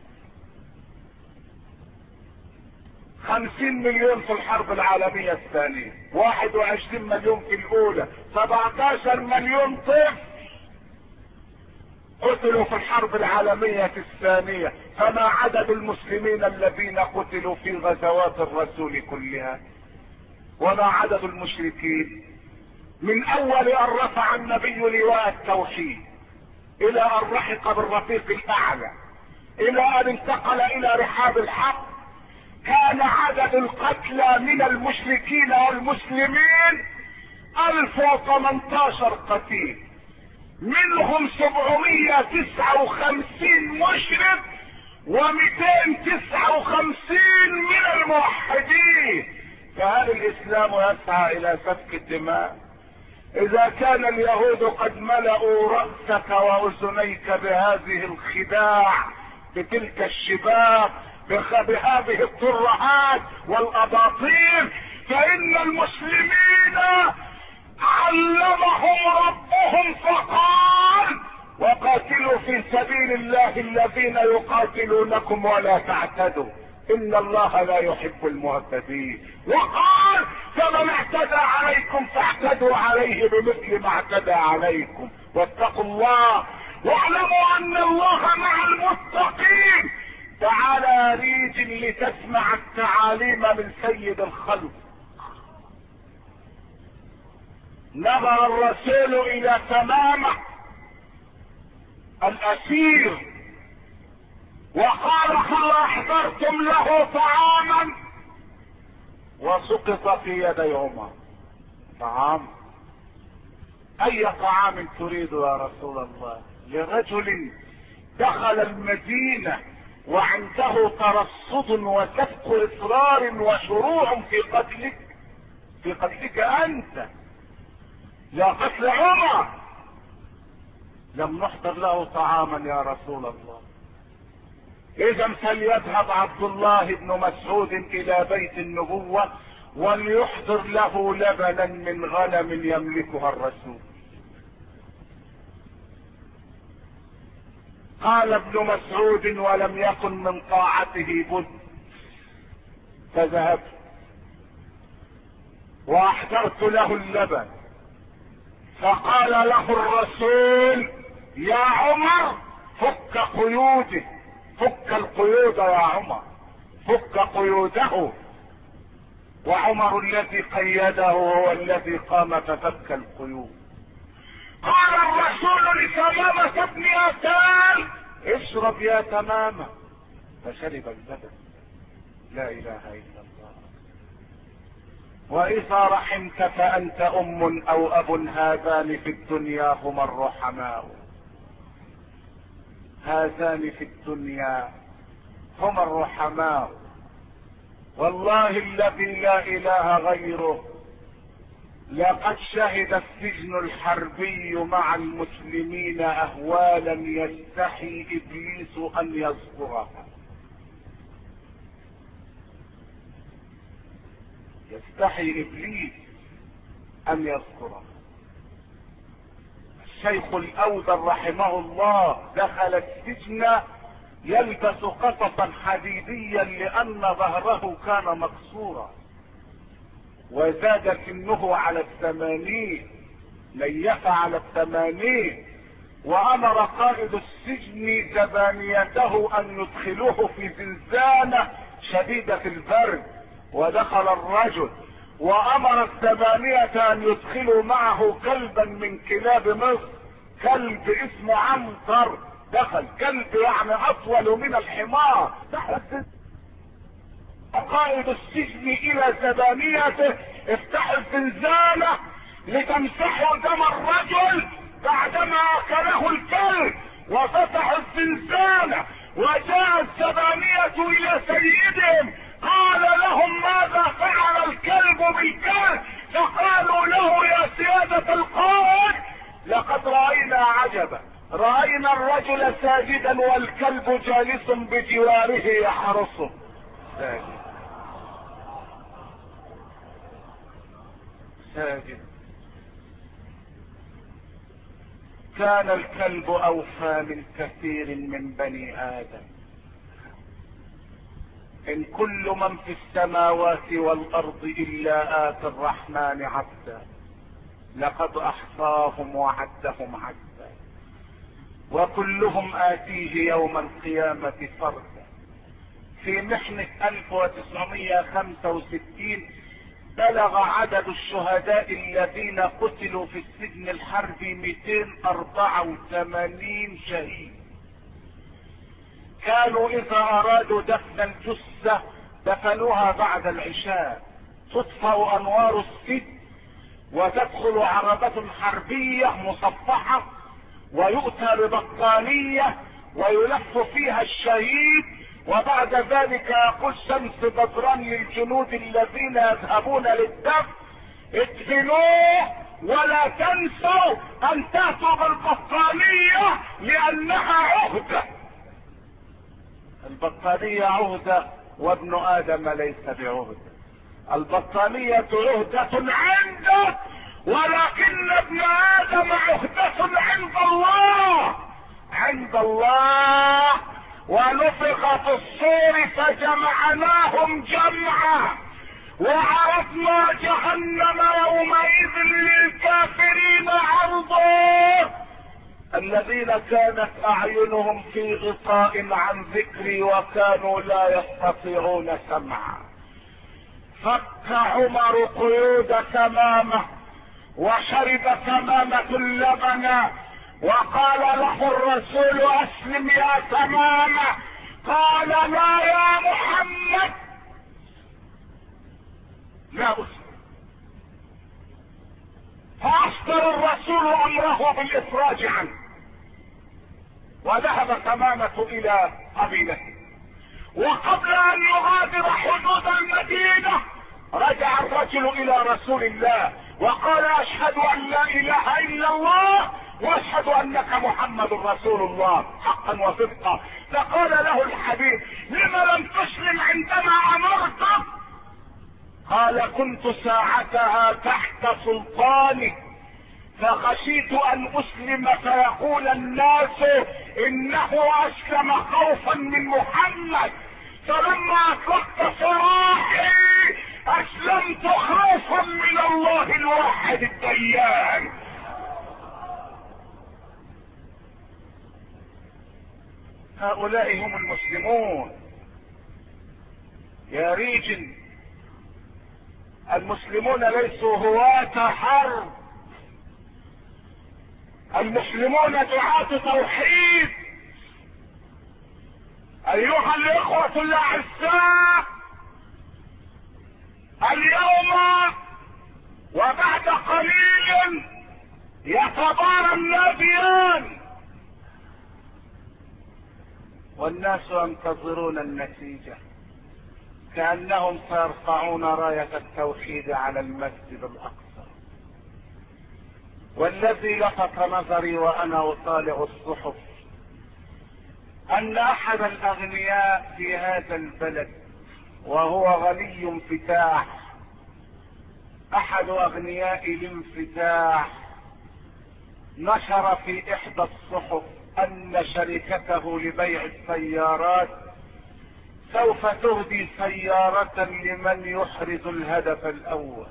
50 مليون في الحرب العالمية الثانية، 21 مليون في الاولى، 17 مليون طفل قتلوا في الحرب العالمية الثانية. فما عدد المسلمين الذين قتلوا في غزوات الرسول كلها؟ وما عدد المشركين؟ من اول ان رفع النبي لواء التوحيد الى ان رحق بالرفيق الاعلى الى ان انتقل الى رحاب الحق، كان عدد القتلى من المشركين والمسلمين 1018 قتيل، منهم 759 مشرك و259 من الموحدين. فهل الاسلام يسعى الى سفك الدماء؟ اذا كان اليهود قد ملأوا رأسك واذنيك بهذه الخداع، بتلك الشباب، بهذه الترهات والاباطيل، فان المسلمين علمهم ربهم فقال: وقاتلوا في سبيل الله الذين يقاتلونكم ولا تعتدوا ان الله لا يحب المعتدين. وقال: فمن اعتدى عليكم فاعتدوا عليه بمثل ما اعتدى عليكم، واتقوا الله واعلموا ان الله مع المتقين. تعالى ريج لتسمع التعاليم من سيد الخلق. نظر الرسول الى تمامه الاسير وقال: هل احضرتم له طعاما؟ وسقط في يدي عمر. طعام؟ اي طعام تريد يا رسول الله لرجل دخل المدينة وعنده ترصد وسفك اصرار وشروع في قتلك انت، لا قتل عمر. لم نحضر له طعاما يا رسول الله. اذا فليذهب عبد الله بن مسعود الى بيت النبوة وليحضر له لبنا من غنم يملكها الرسول. قال ابن مسعود: ولم يكن من طاعته بد، فذهبت واحضرت له اللبن، فقال له الرسول: يا عمر فك قيوده، فك القيود يا عمر، فك قيوده. وعمر الذي قيده هو الذي قام ففك القيود. قال الرسول لتمامة ابن يسار: اشرب يا تمامة، فشرب اللبن. لا اله الا الله. واذا رحمت فانت ام او اب، هذان في الدنيا هما الرحماء، هذان في الدنيا هما الرحماء. والله الذي لا اله غيره، لقد شهد السجن الحربي مع المسلمين اهوالا يستحي ابليس ان يذكرها. يستحي ابليس ان يذكرها. الشيخ الاودل رحمه الله دخل السجن يلبس قصصا حديديا لان ظهره كان مكسورا، وزاد سنه على 80، ليف على 80، وامر قائد السجن زبانيته ان يدخلوه في زنزانة شديدة البرد، ودخل الرجل وامر الزبانية ان يدخلوا معه كلبا من كلاب مصر، كلب اسمه عنتر. دخل كلب يعني اطول من الحمار. قائد السجن الى زبانيته: افتحوا الزنزانة لتمسحوا دم الرجل بعدما اكله الكلب. وفتحوا الزنزانة وجاء الزبانية الى سيدهم، قال لهم: ماذا فعل الكلب بالكلب؟ فقالوا له: يا سيادة القائد، لقد رأينا عجبا، رأينا الرجل ساجدا والكلب جالس بجواره يحرسه. ساجد. كان الكلب اوفى من كثير من بني ادم. ان كل من في السماوات والارض الا اتى الرحمن عبدا، لقد احصاهم وعدهم عدا، وكلهم اتيه يوم القيامة فردا. في محنة 1965 بلغ عدد الشهداء الذين قتلوا في السجن الحربي 284 شهيد. كانوا اذا ارادوا دفن الجثة دفنوها بعد العشاء، تطفأ انوار السجن وتدخل عربة حربية مصفحة ويؤتى ببطانية ويلف فيها الشهيد، وبعد ذلك يقول شمس بدران للجنود الذين يذهبون للدفن: ادفنوه ولا تنسوا ان تأتوا بالبطانية لانها عهدة. البطانية عهدة وابن ادم ليس بعهدة. البطانية عهدة عندك ولكن ابن ادم عهدة عند الله. عند الله. ونفخ في الصور فجمعناهم جمعا وعرضنا جهنم يومئذ للكافرين عرضا. الذين كانت اعينهم في غطاء عن ذكري وكانوا لا يستطيعون سمعا. فك عمر قيود تمامه وشرب تمامة اللبن وقال له الرسول: اسلم يا تمامة. قال: لا يا محمد، لا اسلم. فاصدر الرسول امره بالافراج عنه وذهب تمامة الى قبيلته. وقبل ان يغادر حدود المدينة رجع الرجل الى رسول الله وقال: اشهد ان لا اله الا الله واشهد انك محمد رسول الله حقا وصدقا. فقال له الحبيب: لم لم تسلم عندما امرتك؟ قال: كنت ساعتها تحت سلطاني فخشيت ان اسلم فيقول الناس انه اسلم خوفا من محمد، فلما اطلقت سراحي اسلمت خوفا من الله الواحد الديان. هؤلاء هم المسلمون يا ريجن. المسلمون ليسوا هواة حرب، المسلمون دعاة توحيد. ايها الاخوة الاعزاء، اليوم وبعد قليل يتبارى الناديان والناس ينتظرون النتيجة كأنهم سيرفعون راية التوحيد على المسجد الأقصى. والذي لفت نظري وأنا أطالع الصحف أن أحد الأغنياء في هذا البلد، وهو غني انفتاح، أحد أغنياء الانفتاح، نشر في إحدى الصحف أن شركته لبيع السيارات سوف تهدي سيارة لمن يحرز الهدف الأول.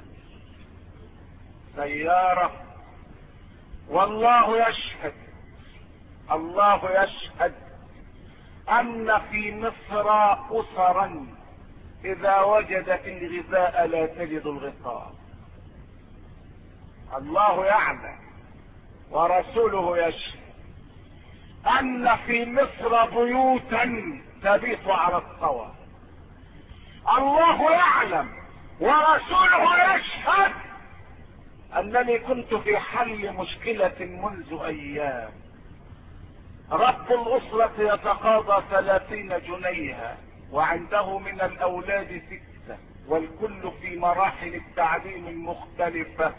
سيارة، والله يشهد، الله يشهد أن في مصر أسرا إذا وجدت الغذاء لا تجد الغطاء. الله يعلم ورسوله يشهد ان في مصر بيوتا تبيت على الطوى. الله يعلم ورسوله يشهد انني كنت في حل مشكلة منذ ايام. رب الاسرة يتقاضى 30 جنيها وعنده من الاولاد 6 والكل في مراحل التعليم المختلفة.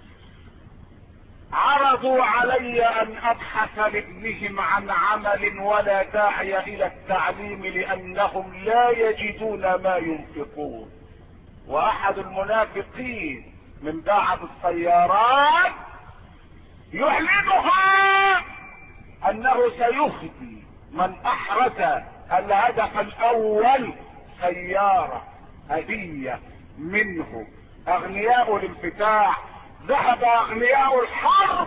عرضوا علي ان ابحث لابنهم عن عمل ولا داعي الى التعليم لانهم لا يجدون ما ينفقون. واحد المنافقين من باعة السيارات يعلنها انه سيهدي من احرز الهدف الاول سيارة هدية منه. اغنياء الانفتاح ذهب اغنياء الحرب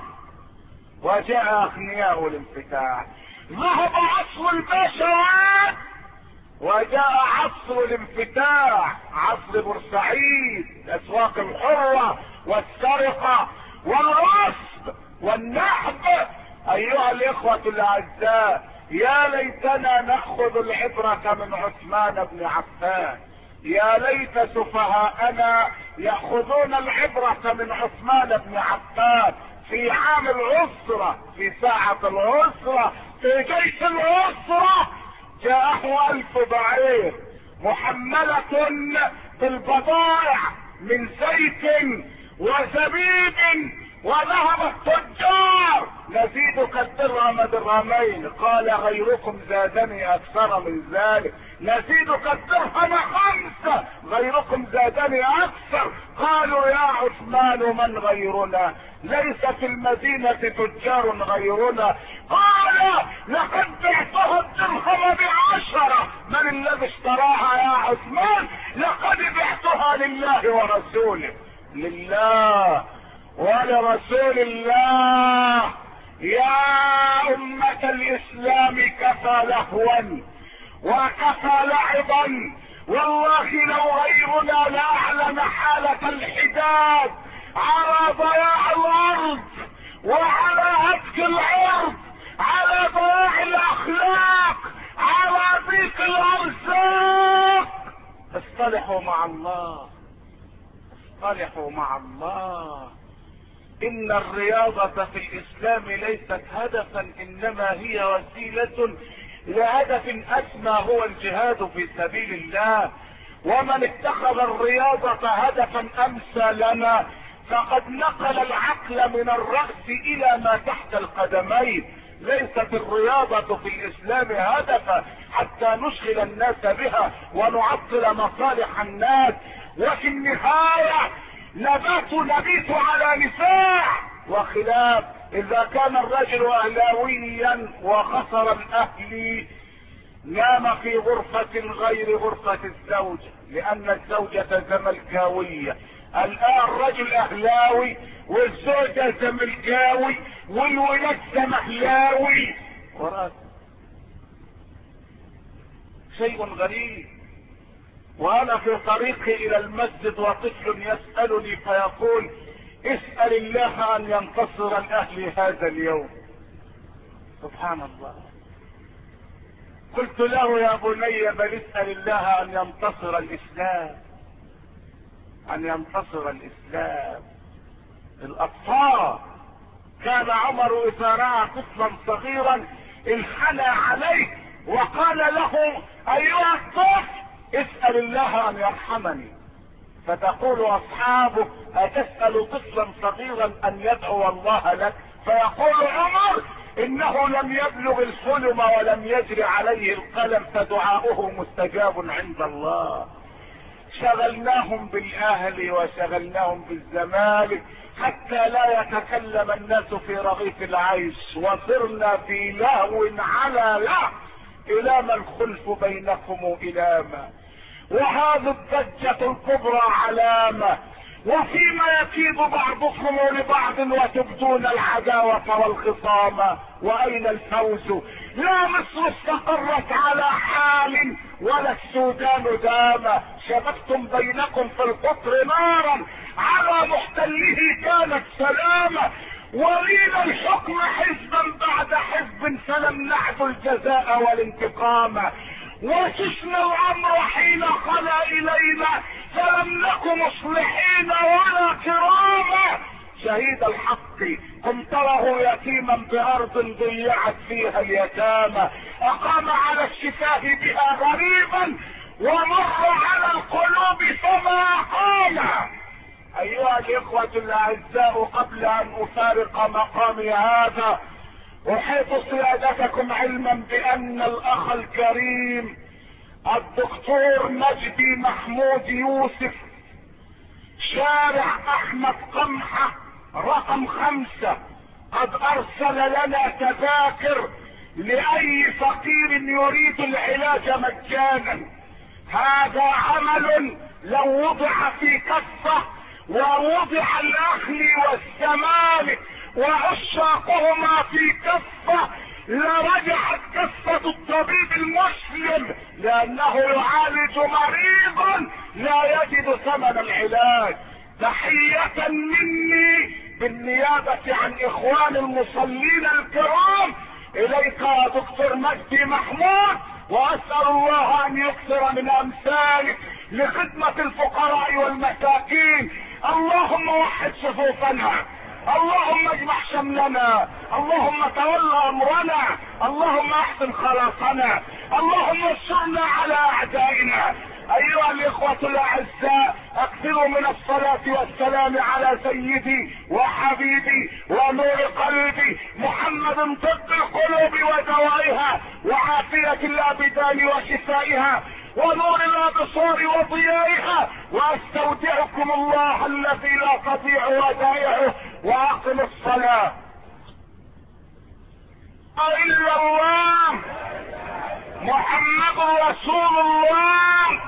وجاء اغنياء الانفتاح. ذهب اصل البشوات وجاء عصر الانفتاح، عصر بورسعيد، الاسواق الحرة والسرقة والغصب والنهب. ايها الاخوة الاعزاء، يا ليتنا نأخذ العبرة من عثمان بن عفان، يا ليت سفهاءنا يأخذون العبرة من عثمان بن عفان في عام العسرة، في ساعة العسرة، في جيش العسرة. جاءه 1000 بعير محملة بالبضائع من زيت وزبيب وذهب التجار، نزيدك الدرهم درهمين، قال غيركم زادني اكثر من ذلك، نزيدك الدرهم 5، غيركم زادني اكثر. قالوا يا عثمان من غيرنا؟ ليس في المدينة تجار غيرنا. قال لقد بعتها الدرهم ب10. من الذي اشتراها يا عثمان؟ لقد بعتها لله ورسوله، لله ولرسول الله. يا أمة الإسلام كفى لهوا وكفى لعبا، والله لو غيرنا لأعلم حالة الحداد على ضياع الأرض وعلى هتك العرض، على ضياع الأخلاق، على ضيق الأرزاق. اصطلحوا مع الله، اصطلحوا مع الله. ان الرياضة في الاسلام ليست هدفا، انما هي وسيلة لهدف اسمى هو الجهاد في سبيل الله. ومن اتخذ الرياضة هدفا امثى لنا فقد نقل العقل من الرأس الى ما تحت القدمين. ليست الرياضة في الاسلام هدفا حتى نشغل الناس بها ونعطل مصالح الناس، وفي النهاية نبيت على نساء وخلاف. اذا كان الرجل اهلاويا وخسر الاهلي نام في غرفة غير غرفة الزوجة، لان الزوجة زملكاوية. الان الرجل اهلاوي والزوجة زملكاوي والولد زمهلاوي، شيء غريب. وانا في طريقي الى المسجد وطفل يسألني فيقول اسأل الله ان ينتصر الاهلي هذا اليوم. سبحان الله. قلت له يا بني بل اسأل الله ان ينتصر الاسلام، ان ينتصر الاسلام. الاطفال، كان عمر اذا رأى طفلا صغيرا انحنى عليه وقال له ايها الطفل اسأل الله ان يرحمني. فتقول اصحابه اتسأل طفلا صغيرا ان يدعو الله لك؟ فيقول عمر انه لم يبلغ الحلم ولم يجري عليه القلم فدعاؤه مستجاب عند الله. شغلناهم بالاهل وشغلناهم بالزمالك حتى لا يتكلم الناس في رغيف العيش، وصرنا في لهو على لهو. الى ما الخلف بينكم الى ما، وهذه الضجة الكبرى علامة، وفيما يكيد بعضكم لبعض وتبدون العداوة والخصامة. واين الفوز؟ لا مصر استقرت على حال ولا السودان دام. شبكتم بينكم في القطر نارا، على محتله كانت سلامة. ولينا الحكم حزبا بعد حزب فلم نعد الجزاء والانتقام. وشفنا الامر حين خلا الينا فلم نك مصلحين ولا كراما. شهيد الحق كم تره يتيما بارض ضيعت فيها اليتامى، اقام على الشفاه بها غريبا ومر على القلوب فما قام. ايها الاخوة الاعزاء، قبل ان افارق مقامي هذا احيط سيادتكم علما بان الاخ الكريم الدكتور مجدي محمود يوسف شارع احمد قمحة رقم 5 قد ارسل لنا تذاكر لاي فقير يريد العلاج مجانا. هذا عمل لو وضع في كفة ووضع الاهلي والزمالك وعشاقهما في كفة لرجعت قصة الطبيب المسلم، لانه يعالج مريضا لا يجد ثمن العلاج. تحية مني بالنيابة عن اخوان المصلين الكرام اليك يا دكتور مجدي محمود، واسأل الله ان يكثر من امثالك لخدمة الفقراء والمساكين. اللهم وحد صفوفنا، اللهم اجمع شملنا، اللهم تولى امرنا، اللهم احسن خلاصنا، اللهم انصرنا على اعدائنا. ايها الاخوة الاعزاء، اكثروا من الصلاة والسلام على سيدي وحبيبي ونور قلبي محمد، طب القلوب ودوائها، وعافية الابدان وشفائها، ونور الابصار وضيائها. واستودعكم الله الذي لا تضيع ودائعه، واقم الصلاة. الا الله محمد رسول الله.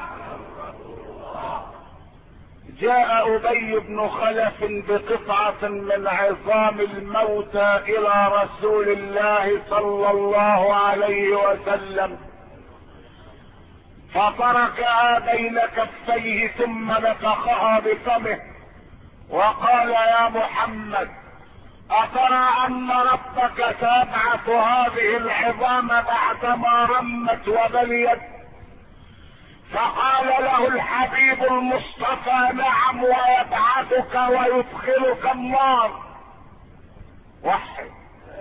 جاء ابي بن خلف بقطعة من عظام الموتى الى رسول الله صلى الله عليه وسلم، فتركها بين كفيه ثم نفخها بفمه وقال: يا محمد، أترى أن ربك سيبعث هذه العظام بعدما رمت وبليت؟ فقال له الحبيب المصطفى: نعم، ويبعثك ويدخلك النار. وحد.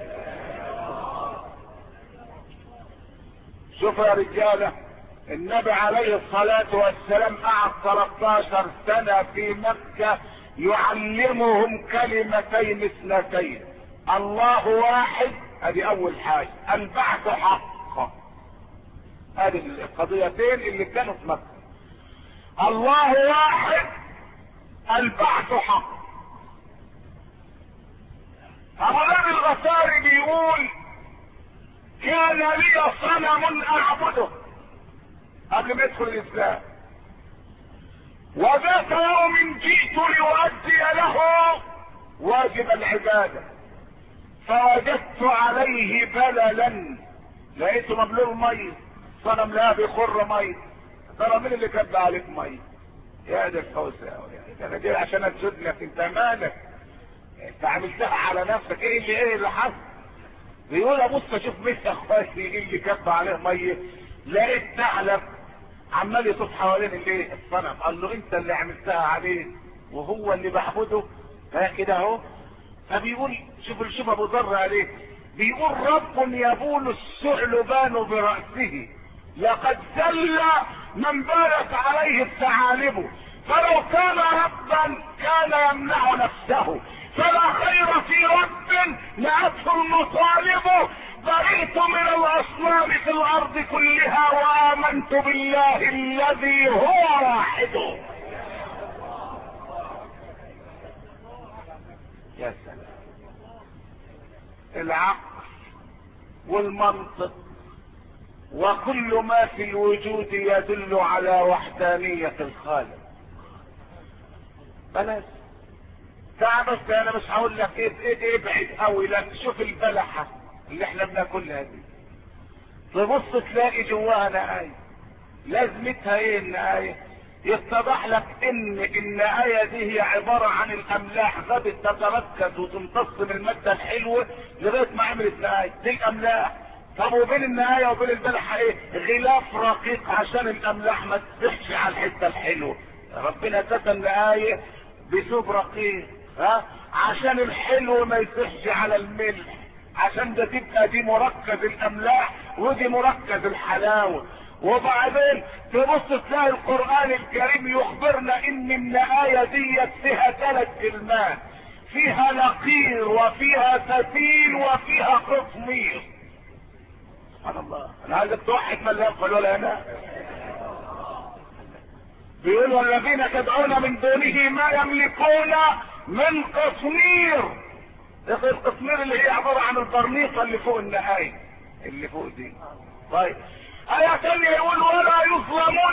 شوف يا رجاله، النبي عليه الصلاة والسلام قعد 13 سنة في مكة يعلمهم كلمتين اثنتين: الله واحد، ادي اول حاجة، البعث حق. هذه القضيتين اللي كانوا في مكة: الله واحد، البعث حق. ابو ذر الغفاري بيقول: كان لي صنم اعبده قبل ما يدخل الاسلام، وذات يوم جئت لأؤدي له واجب العبادة، فوجدت عليه بللا، لقيته مبلول مية. صنم لا بيخر مية. ترى مين اللي كب عليك مية؟ يا ده الفوسة، انا جاي عشان اتسد لك، انت مالك؟ انت عملتها على نفسك. ايه اللي حصل؟ بيقول: ابص اشوف مين يا اخواتي اللي كب عليه مية، لقيت ثعلب عمال يطوف حوالين الايه؟ الصنم. قال له: انت اللي عملتها عليه وهو اللي بعبده. كده اهو. فبيقول: شوف ابو ذر عليه، بيقول: رب يبول الثعلبان برأسه، لقد ذل من بالت عليه الثعالب، فلو كان ربا كان يمنع نفسه، فلا خير في رب نأته المطالب. برئت من الاصنام في الارض كلها، وامنت بالله الذي هو واحد. يا سلام. العقل والمنطق وكل ما في الوجود يدل على وحدانية الخالق. بلاش تعبت، انا مش هقول لك ايه ابعد قوي، لان شوف البلحة اللي احنا بناكلها دي، تبص تلاقي جواها نقاية. لازمتها ايه النقاية؟ يتضح لك ان النقاية دي هي عبارة عن الاملاح غابت تتركز وتمتص من المادة الحلوة لغاية ما عملت نقاية. دي الاملاح. طب وبين النهاية وبين البلحة ايه؟ غلاف رقيق عشان الاملاح ما تسحش على الحتة الحلوة. ربنا ادى النهاية بثوب رقيق عشان الحلو ما يسحش على الملح، عشان ده تبقى دي مركز الاملاح ودي مركز الحلاوة. وبعدين تبص تلاقي القرآن الكريم يخبرنا ان النهاية ديت فيها 3 كلمات: فيها نقير وفيها فتيل وفيها قطمير. سبحان الله. انا عايزك توحد من لا يقبل ولا ينام. بيقول: والذين تدعون من دونه ما يملكون من قطمير. القطمير اللي هي عبارة عن البرنيطة اللي فوق النهاية، اللي فوق دي. طيب آية تانية يقول: ولا يظلمون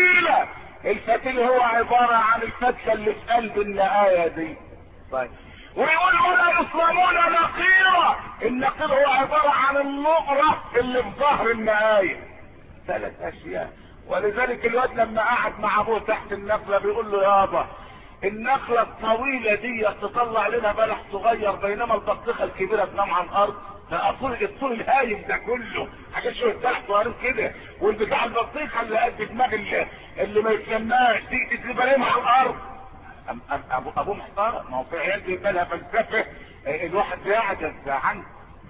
فتيلا. الفتيل هو عبارة عن الفتلة اللي في قلب النهاية دي. طيب ويقول ولا يصلمون نقيرا. النقير هو عبارة عن النقرة اللي في ظهر النهاية. 3 اشياء. ولذلك الواد لما قعد مع ابوه تحت النخلة بيقول له يابا النخلة الطويلة دي تطلع لنا بلح صغير، بينما البطيخة الكبيرة تنام على الارض. الطول الهايم ده كله عشان شوية بلح صغيرين كده، والبتاع البطيخة اللي قد دماغ اللي ما يتلماش دي تبقى على الارض. ابوه محتار، ما هو في عيال بيبقى فلسفة الواحد بيعجز عنه.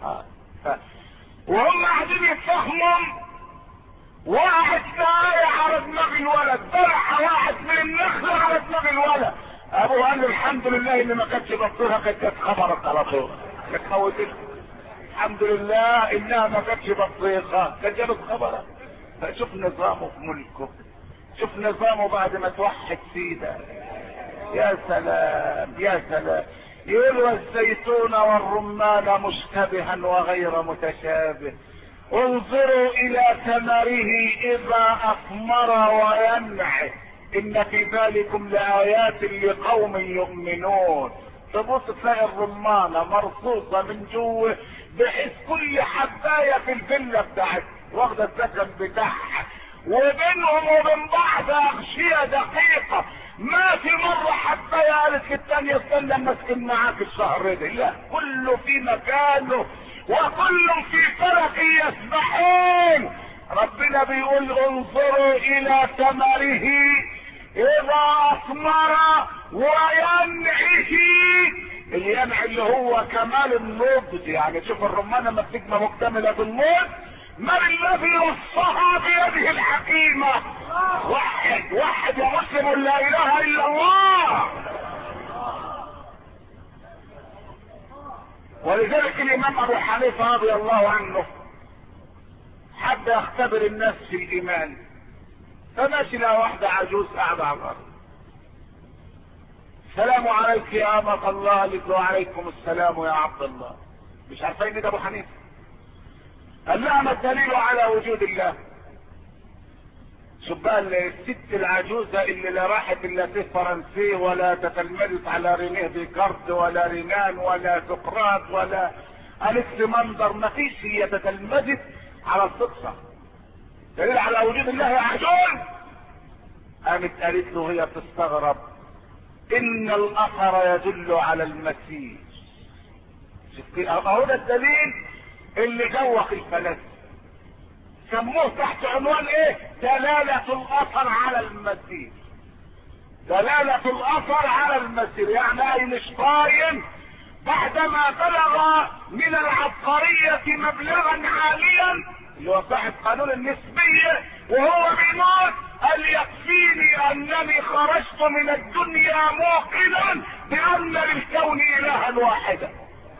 وهم قاعدين يتفهموا، واحد سايع على دماغ الولد، طلع واحد من النخلة على دماغ الولد. ابوه قال له الحمد لله ان ما كانتش بطيخة، كانت خبرت على طول، كانت خوتت. الحمد لله انها ما كانتش بطيخة، كانت جابت خبرة. شوف نظامه في ملكه، شوف نظامه بعد ما توحد سيده. يا سلام يا سلام. يقول والزيتون والرمان مشتبها وغير متشابه، انظروا الى ثمره اذا اثمر وينعه، ان في ذلكم لآيات لقوم يؤمنون. تبص تلاقي الرمانة مرصوصة من جوه، بحيث كل حباية في الفيلا بتاعتها واخدة السكن بتاعها، وبينهم وبين بعض اغشية دقيقة. ما في مرة حباية قالت للتانية استنى اما اسكن معاك الشهر ده، لا، كله في مكانه وكل في فرق يسبحون. ربنا بيقول انظروا الى ثمره اذا اثمر وينعه. الينع اللي هو كمال النضج، يعني شوف الرمانة لما بتبقى مكتملة بالنضج. من الذي يصها بيده الحكيمة؟ وحد يا مسلم لا اله الا الله. ولذلك الامام ابو حنيفة رضي الله عنه حب يختبر الناس في الايمان، فماشي لها واحدة عجوز قاعدة على الارض. السلام عليك يا امة الله، قالت له وعليكم السلام يا عبد الله. مش عارفين ده ابو حنيفة. قال لها ما الدليل على وجود الله؟ شوف بقى الست العجوزة اللي لا راحت الا في فرنسي ولا تتلمذت على رينيه ديكارت ولا رينان ولا سقراط ولا أليكس منظر، ما فيش، هي تتلمذت على الصدفة. دليل على وجود الله يا عجوز؟ قامت قالت له هي بتستغرب ان الاثر يدل على المسيح. شفت اهو ده الدليل اللي جوخ الفلاسفه، سموه تحت عنوان ايه؟ دلالة الاثر على المسير. دلالة الاثر على المسير يعني اينشتاين بعدما بلغ من العبقرية مبلغا عاليا اللي هو صاحب قانون النسبية، وهو بيموت قال يكفيني انني خرجت من الدنيا موقنا بان للكون الها واحدا.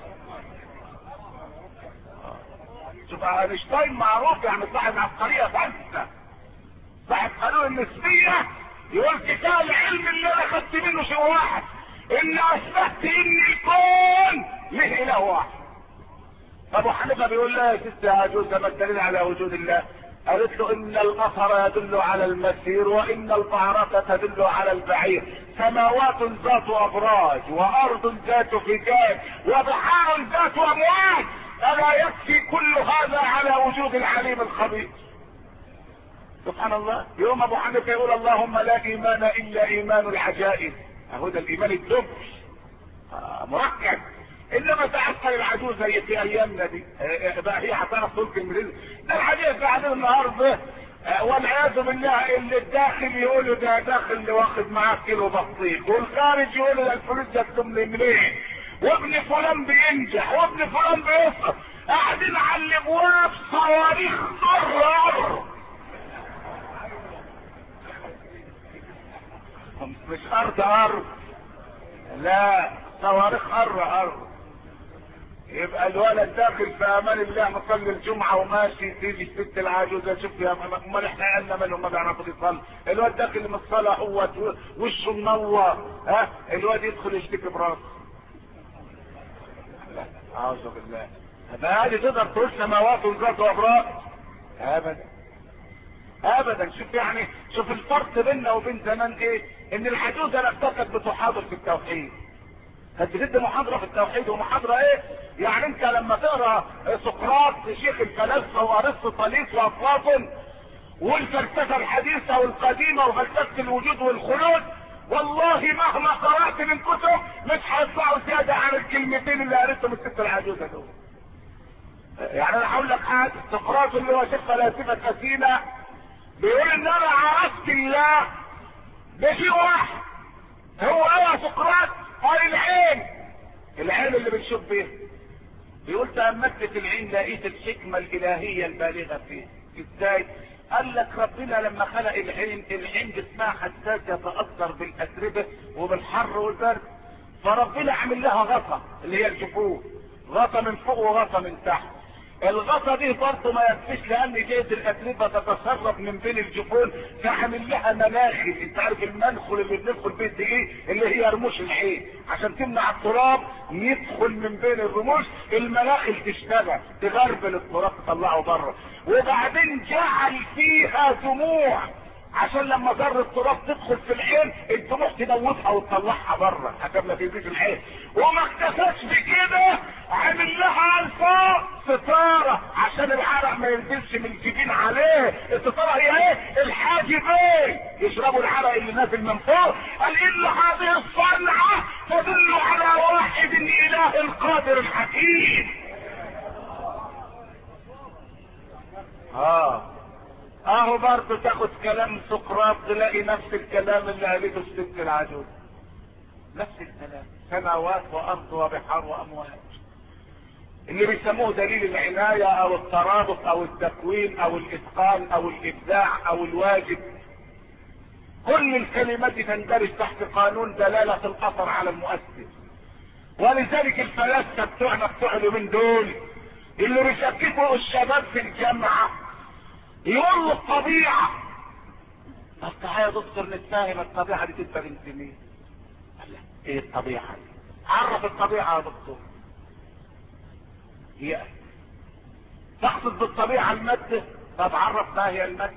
شوف اينشتاين معروف يعني صاحب عبقرية فلسفة، صاحب قانون النسبية. يقول كفاية العلم اللي انا خدت منه شيء واحد، ان اثبتت ان الكون له اله واحد. ابو حنيفة بيقول لها يا ست عجوز ما الدليل على وجود الله؟ قالت له ان الاثر يدل على المسير وان البعرة تدل على البعير، سماوات ذات ابراج وارض ذات فجاج وبحار ذات امواج، الا يكفي كل هذا على وجود العليم الخبير؟ سبحان الله. يوم ابو حنيفة يقول اللهم لا ايمان الا ايمان العجائز، اهو ده الايمان الدبش مركب. انما تعقل العجوز زي في ايامنا دي بقى هي هتعرف تقول كلمتين. ده الحديث قاعدين النهارده والعياذ بالله اللي الداخل يقولوا ده داخل واخد معاه كيلو بطيخ، والخارج يقولوا ده الفلوس جاتهم منين، وابن فلان بينجح وابن فلان بيسقط. قاعدين على الابواب صواريخ قرر، مش ارض لا، صواريخ ارض. يبقى الولد داخل في امان الله مصلي الجمعه وماشي، تيجي الست العاجوزه شوف يا امال احنا قالنا منهم ما بيعرفوا يصلي. الواد داخل من الصلاه هو وشه منور، الواد يدخل يشتكي براسه. اعوذ بالله. هذه تقدر تقول سماوات ذات ابراج؟ ابدا ابدا. شوف يعني شوف الفرق بيننا وبين زمان ايه؟ ان العجوزه نفسها بتحاضر في التوحيد، كانت بتدي محاضرة في التوحيد. ومحاضرة ايه يعني؟ انت لما تقرا سقراط شيخ الفلاسفة وارسطاليس وافلاطون والفلسفة الحديثة والقديمة وفلسفة الوجود والخلود، والله مهما قرأت من كتب مش هيطلعوا زيادة عن الكلمتين اللي قريتهم الست العجوزة دول. يعني انا هقول لك حاجة، سقراط اللي هو شيخ فلاسفة اثينا بيقول ان انا عرفت الله بشيء واحد. هو ايه سقراط؟ قال العين. العين اللي بنشوف بيها. بيقول تأملت العين لقيت الحكمة الالهية البالغة فيه. ازاي؟ قال لك ربنا لما خلق العين جسمها حساس يتأثر بالأتربة وبالحر والبرد، فربنا عمل لها غطا اللي هي الجفوف، غطا من فوق وغطا من تحت. الغطا دي برضه ما يكفيش لان جهة الاتربه تتسرب من بين الجفون، فعمل لها مناخل. انت عارف المنخل اللي بندخل بيه ايه؟ اللي هي رموش العين، عشان تمنع التراب يدخل من بين الرموش. المناخل تشتغل تغربل التراب تطلعه بره. وبعدين جعل فيها دموع عشان لما ذره التراب تدخل في العين الدموع تموتها وتطلعها بره عشان ما تجيش العين. وما اكتفاش بكده، عمل لها الفوق ستاره عشان العرق ما ينزلش من الجبين عليه. الستاره هي ايه؟ الحاجبين يشربوا العرق اللي نازل من فوق. قال ان هذه الصنعه تدل على واحد اله القادر الحكيم. اهو برضه تاخد كلام سقراط تلاقي نفس الكلام اللي قالته الست العجوز، نفس الكلام، سماوات وارض وبحار وامواج، اللي بيسموه دليل العناية او الترابط او التكوين او الاتقان او الابداع او الواجب. كل الكلمات دي تندرج تحت قانون دلالة الاثر على المؤثر. ولذلك الفلاسفة بتوعنا بتوع اليومين دول اللي بيشككوا الشباب في الجامعة يقول له الطبيعة. طب تعالى يا دكتور نتفاهم الطبيعة دي تبقى بنت مين؟ قال لك ايه الطبيعة دي؟ عرف الطبيعة يا دكتور. هي تقصد بالطبيعة المادة؟ طب عرف ما هي المادة.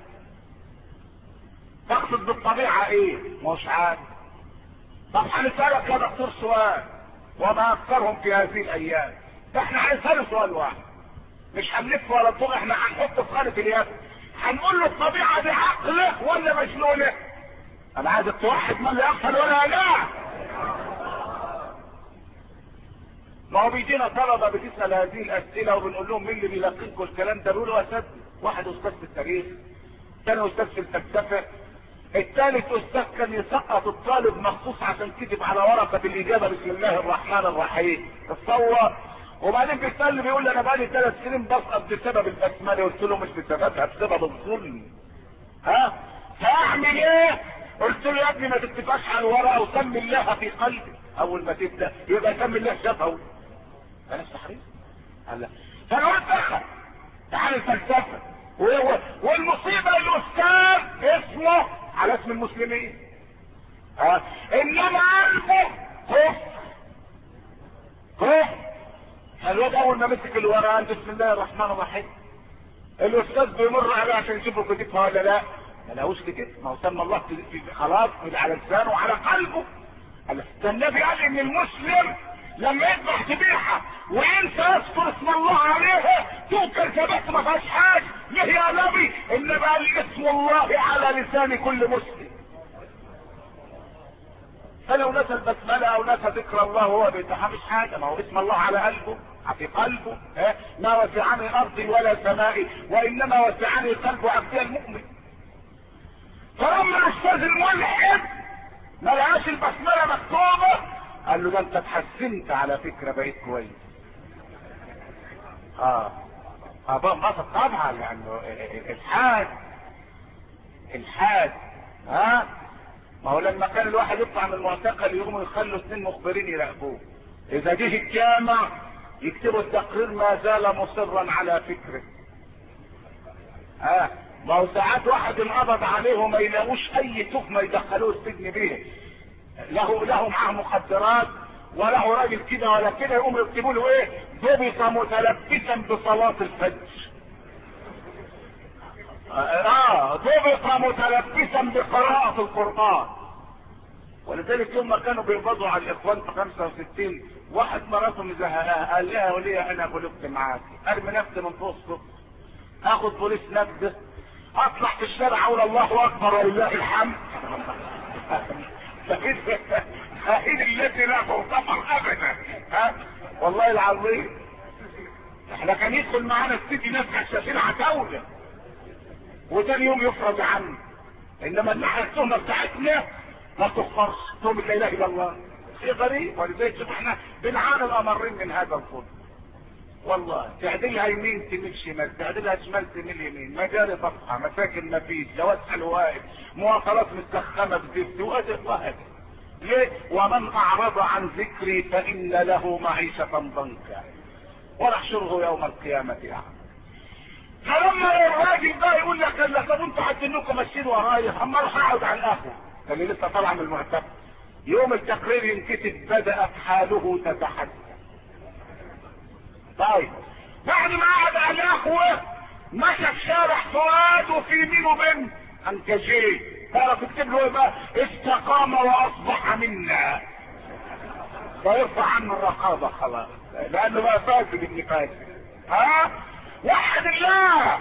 تقصد بالطبيعة ايه؟ مش عارف. طب هنسألك يا دكتور سؤال وما اكثرهم في هذه الايام. احنا هنسأله سؤال واحد، مش هنلف ولا نطوق، احنا هنحط في خانة اليد. هنقول له الطبيعة دي عقله ولا مجنونة؟ انا عايزك توحد من لا يغفل ولا لا. ما هو بيجينا طلبة بتسأل هذه الاسئلة وبنقول لهم مين اللي بيلقنكم الكلام ده؟ بيقولوا اساتذة. واحد استاذ في التاريخ، ثاني استاذ في الفلسفة، الثالث استاذ كان يسقط الطالب مخصوص عشان كتب على ورقة الاجابة بسم الله الرحمن الرحيم. تصور. وبعدين بيسأل بيقول لي انا بقالي 3 سنين بسقط بسبب البسمله. قلت له مش بسببها، بسبب الظلم. فاعمل ايه؟ قلت له يا ابني ما تكتبهاش على الورقه وسمي الله في قلبك. اول ما تبدا يبقى سمي الله شفوي. انا استحريت. قال لا. فانا قلت دخل تعال الفلسفه. والمصيبه الاستاذ اسمه على اسم المسلمين. انما قلبه كفر. الواد اول ما مسك الورقه بسم الله الرحمن الرحيم، الاستاذ بيمر عليه عشان يشوفه كتبها ولا لا. ما لقوش كتب، ما هو سمى الله خلاص على لسانه وعلى قلبه. النبي قال ان المسلم لما يذبح ذبيحه وينسى يذكر اسم الله عليها توكل كبس ما فيهاش حاجه. ليه يا نبي؟ النبي قال اسم الله على لسان كل مسلم. فلو نسى البسمله او نسى ذكر الله وهو بيتحمش حاجه، ما هو اسم الله على قلبه في قلبه. ما وسعني ارضي ولا سمائي وانما وسعني قلب عبدي المؤمن. فلما الاستاذ الملحد ما لقاش البسمله مكتوبه قال له ده انت اتحسنت على فكره، بقيت كويس. بقى طبعا لانه الحاد ما هو لما كان الواحد يطلع من المعتقل يقوموا يخلوا 2 مخبرين يراقبوه. اذا جه الجامع يكتبوا التقرير ما زال مصرا على فكره. ما هو ساعات واحد انقبض عليه وما يلاقوش اي تهمه يدخلوه السجن بيه. له معاه مخدرات وله راجل كده ولا كده، يقوموا يكتبوا له ايه؟ ضبط متلبسا بصلاه الفجر. ضبط متلبسا بقراءة القرآن. ولذلك يوم ما كانوا بيقبضوا على الاخوان في 65 واحد مراته مزهقاها قال لها وليه انا غلبت معاكي، ارمي نفسي من فوق السطح، اخد بوليس نبذه، اطلع في الشارع اقول الله اكبر ولله الحمد. هذه التي لا تغتفر ابدا. ها والله العظيم احنا كان يدخل معانا السجن ناس حشاشين عتاوله وتاني يوم يفرج عنه، انما الناحيه التهمه بتاعتنا ما تغفرش، تهمه لا اله الا الله. شيء غريب. ولذلك شوف احنا بنعاني الامرين من هذا الظلم. والله تعدلها يمين تميل شمال، تعدلها شمال تميل يمين، مجاري طفحه، مساكن ما فيش، جواز حلوائد، مواصلات متسخنه بزفت وهكذا. ليه؟ ومن اعرض عن ذكري فان له معيشه ضنكا ونحشره يوم القيامه اعمى. فلما الراجل ده يقول لك لا طب انتوا هتنكم ماشيين ورايا، اما اروح اقعد على القهوه اللي لسه طالع من المعتقل، يوم التقرير ينكتب بدات حاله تتحسن. طيب بعد ما قعد على القهوه مشى في شارع فؤاد وفي يمينه بنت انكشيه، تعرف تكتب له ايه بقى؟ استقام واصبح منا، فيرفع عنه الرقابه خلاص لانه بقى فاسد ابن فاسد. ها وحد الله.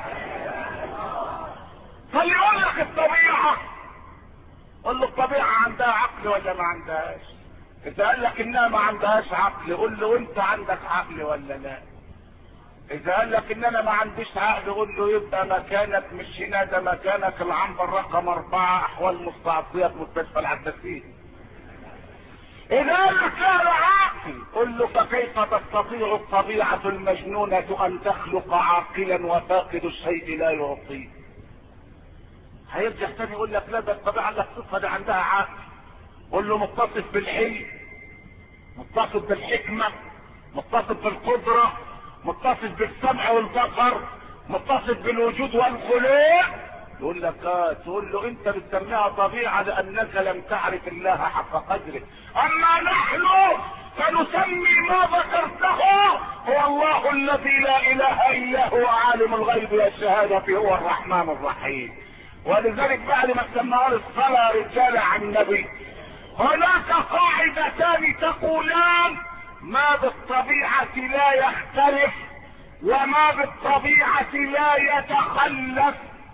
فليقول لك الطبيعه، قل له الطبيعه عندها عقل ولا ما عندهاش؟ اذا قال لك انها ما عندهاش عقل قل له انت عندك عقل ولا لا؟ اذا قال لك ان انا ما عنديش عقل قل له يبقى مكانك مش هنا، ده مكانك العنبر رقم 4 احوال مستعصيه مستشفى العباسيه. اذا قال لك لا عاقل قل له فكيف تستطيع الطبيعه المجنونه ان تخلق عاقلا وفاقد الشيء لا يعطيه؟ هيرجع تاني يقول لك لا ده الطبيعه اللي الصفه دي عندها عقل. قل له متصف بالحلم، متصف بالحكمه، متصف بالقدره، متصف بالسمع والبصر، متصف بالوجود والخلق. يقول لك تقول له انت بتسميها طبيعه لانك لم تعرف الله حق قدره، اما نحن فنسمي ما ذكرته هو الله الذي لا اله الا هو عالم الغيب والشهاده هو الرحمن الرحيم. ولذلك بعد ما سماها الصلاه رجاله عن النبي، هناك قاعدتان تقولان ما بالطبيعه لا يختلف وما بالطبيعه لا يتخلف.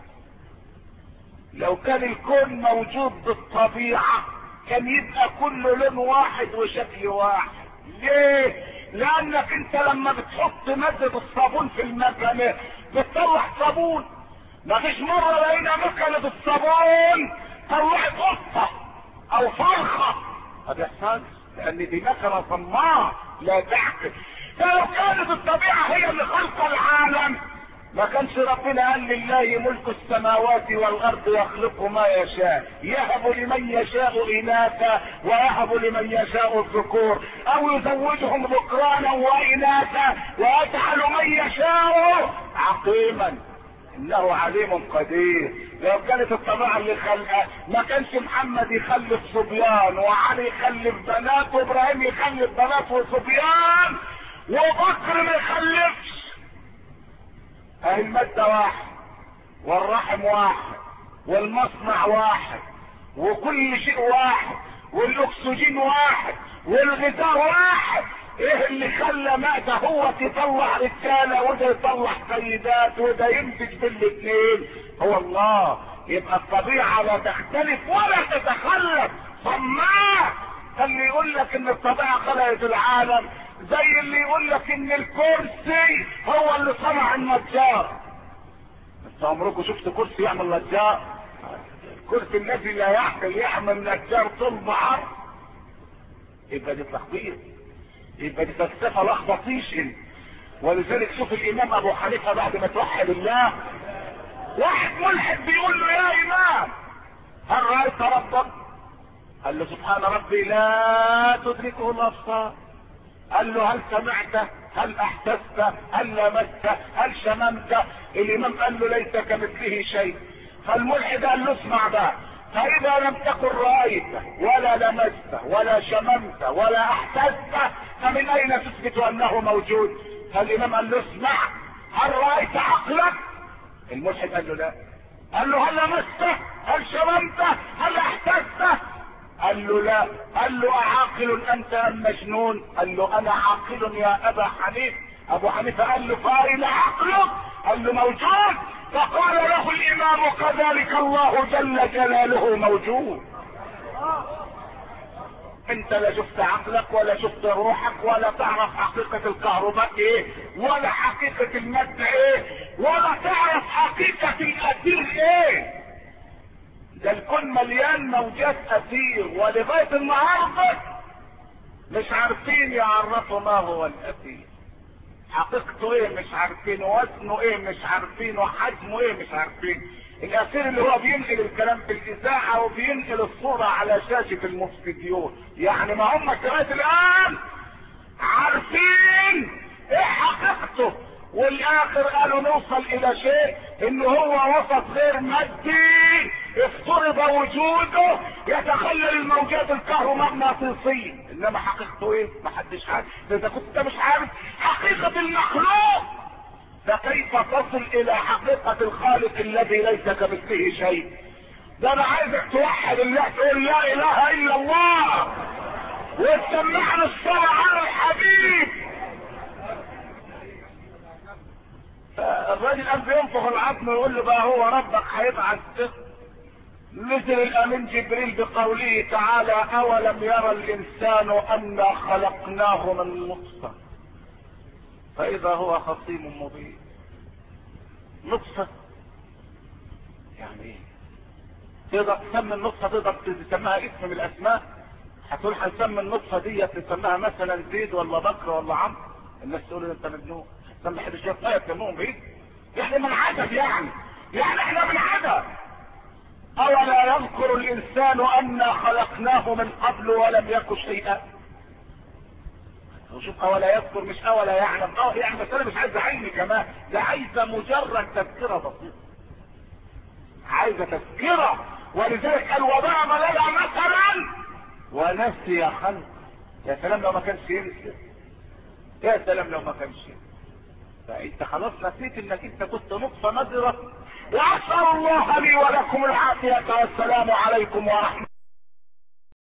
لو كان الكون موجود بالطبيعه كان يبقى كله لون واحد وشكل واحد. ليه؟ لانك انت لما بتحط مادة الصابون في المكنة بتطلع صابون. مفيش مرة لقينا مكنة الصابون طلعت قطة او فرخة، ما بيحصلش لان دي مكنة صماء لا تعقل. فلو كانت الطبيعة هي اللي خلق العالم ما كانش ربنا قال لله ملك السماوات والارض يخلق ما يشاء، يهب لمن يشاء اناثا ويهب لمن يشاء الذكور او يزوجهم ذكرانا واناثا ويجعل من يشاء عقيما انه عليم قدير. لو كانت الطبيعه اللي خلقها ما كانش محمد يخلف صبيان وعلي يخلف بنات وابراهيم يخلف بنات وصبيان وبكر ما يخلفش. اهي المادة واحد والرحم واحد والمصنع واحد وكل شيء واحد والاكسجين واحد والغذاء واحد. ايه اللي خلى مادة هو تطلع رجالة وده يطلع سيدات وده ينتج بالاثنين؟ هو الله. يبقى الطبيعة لا تختلف ولا تتخلف. صماء اللي يقول لك ان الطبيعة خلقت العالم زي اللي يقول لك ان الكرسي هو اللي صنع النجار. انت عمركم شفت كرسي يعمل نجار؟ الكرسي الذي لا يعقل يعمل نجار طول بعرض. يبقى دي تخبيط، يبقى دي فلسفه لخبطيشن. ولذلك شوف الامام ابو حنيفه بعد ما توحد الله واحد ملحد بيقول له يا امام هل رايت ربك؟ قال له سبحان ربي لا تدركه الابصار. قال له هل سمعت؟ هل احسست؟ هل لمست؟ هل شممت؟ الامام قال له ليس كمثله شيء. فالملحد قال له اسمع بقى، فاذا لم تكن رايت ولا لمست ولا شممت ولا احسست فمن اين تثبت انه موجود؟ فالامام قال له اسمع، هل رايت عقلك؟ الملحد قال له لا. قال له هل لمست؟ هل شممت؟ هل احسست؟ قال له لا. قال له اعاقل انت ام مجنون؟ قال له انا عاقل يا ابا حنيفه. ابو حنيفه قال له فاين عقلك؟ قال له موجود. فقال له الامام كذلك الله جل جلاله موجود. انت لا شفت عقلك ولا شفت روحك ولا تعرف حقيقة الكهرباء ايه ولا حقيقة المادة ايه ولا تعرف حقيقة الاثير ايه. ده الكون مليان موجات اثير، ولغاية النهاردة مش عارفين يعرفوا ما هو الاثير، حقيقته ايه مش عارفين، وزنه ايه مش عارفين، وحجمه ايه مش عارفين. الاثير اللي هو بينقل الكلام في الاذاعه وبينقل الصوره على شاشه المستديون، يعني ما هم لغايه الان عارفين ايه حقيقته. والاخر قالوا نوصل الى شيء ان هو وسط غير مادي افترض وجوده يتخلل الموجات الكهرومغناطيسيه، انما حقيقته ايه محدش عارف. اذا كنت مش عارف حقيقه المخلوق فكيف تصل الى حقيقة الخالق الذي ليس كمثله شيء؟ ده انا عايزك توحد الله، تقول لا اله الا الله وتسمعنا الصلاة على الحبيب. الراجل قام بينفخ العظم ويقول له بقى هو ربك هيبعث. نزل الامين جبريل بقوله تعالى اولم يرى الانسان انا خلقناه من نطفة فاذا هو خصيم مبين. نطفة يعني ايه؟ تقدر تسمي النطفة، تقدر تسميها اسم من الاسماء؟ هتقول هنسمي النطفة دي تسميها مثلا زيد ولا بكر ولا عمرو، الناس تقول انت مجنون. هتسمي حد شوية طيب تسموهم بايه؟ احنا من عدد يعني احنا من عدد. اولا يذكر الانسان انا خلقناه من قبل ولم يك شيئا. وشوف اولا يذكر مش اولا يعلم. يعني بس انا مش عايز علمي كمان، ده عايزه مجرد تذكره بسيطه، عايزه تذكره. ولذلك قال وضرب لنا مثلا ونسي خلق. يا سلام لو ما كانش ينسى، يا سلام لو ما كانش ينسى. فانت خلاص نسيت انك انت كنت نطفه نذره. واسال الله لي ولكم العافيه والسلام عليكم ورحمه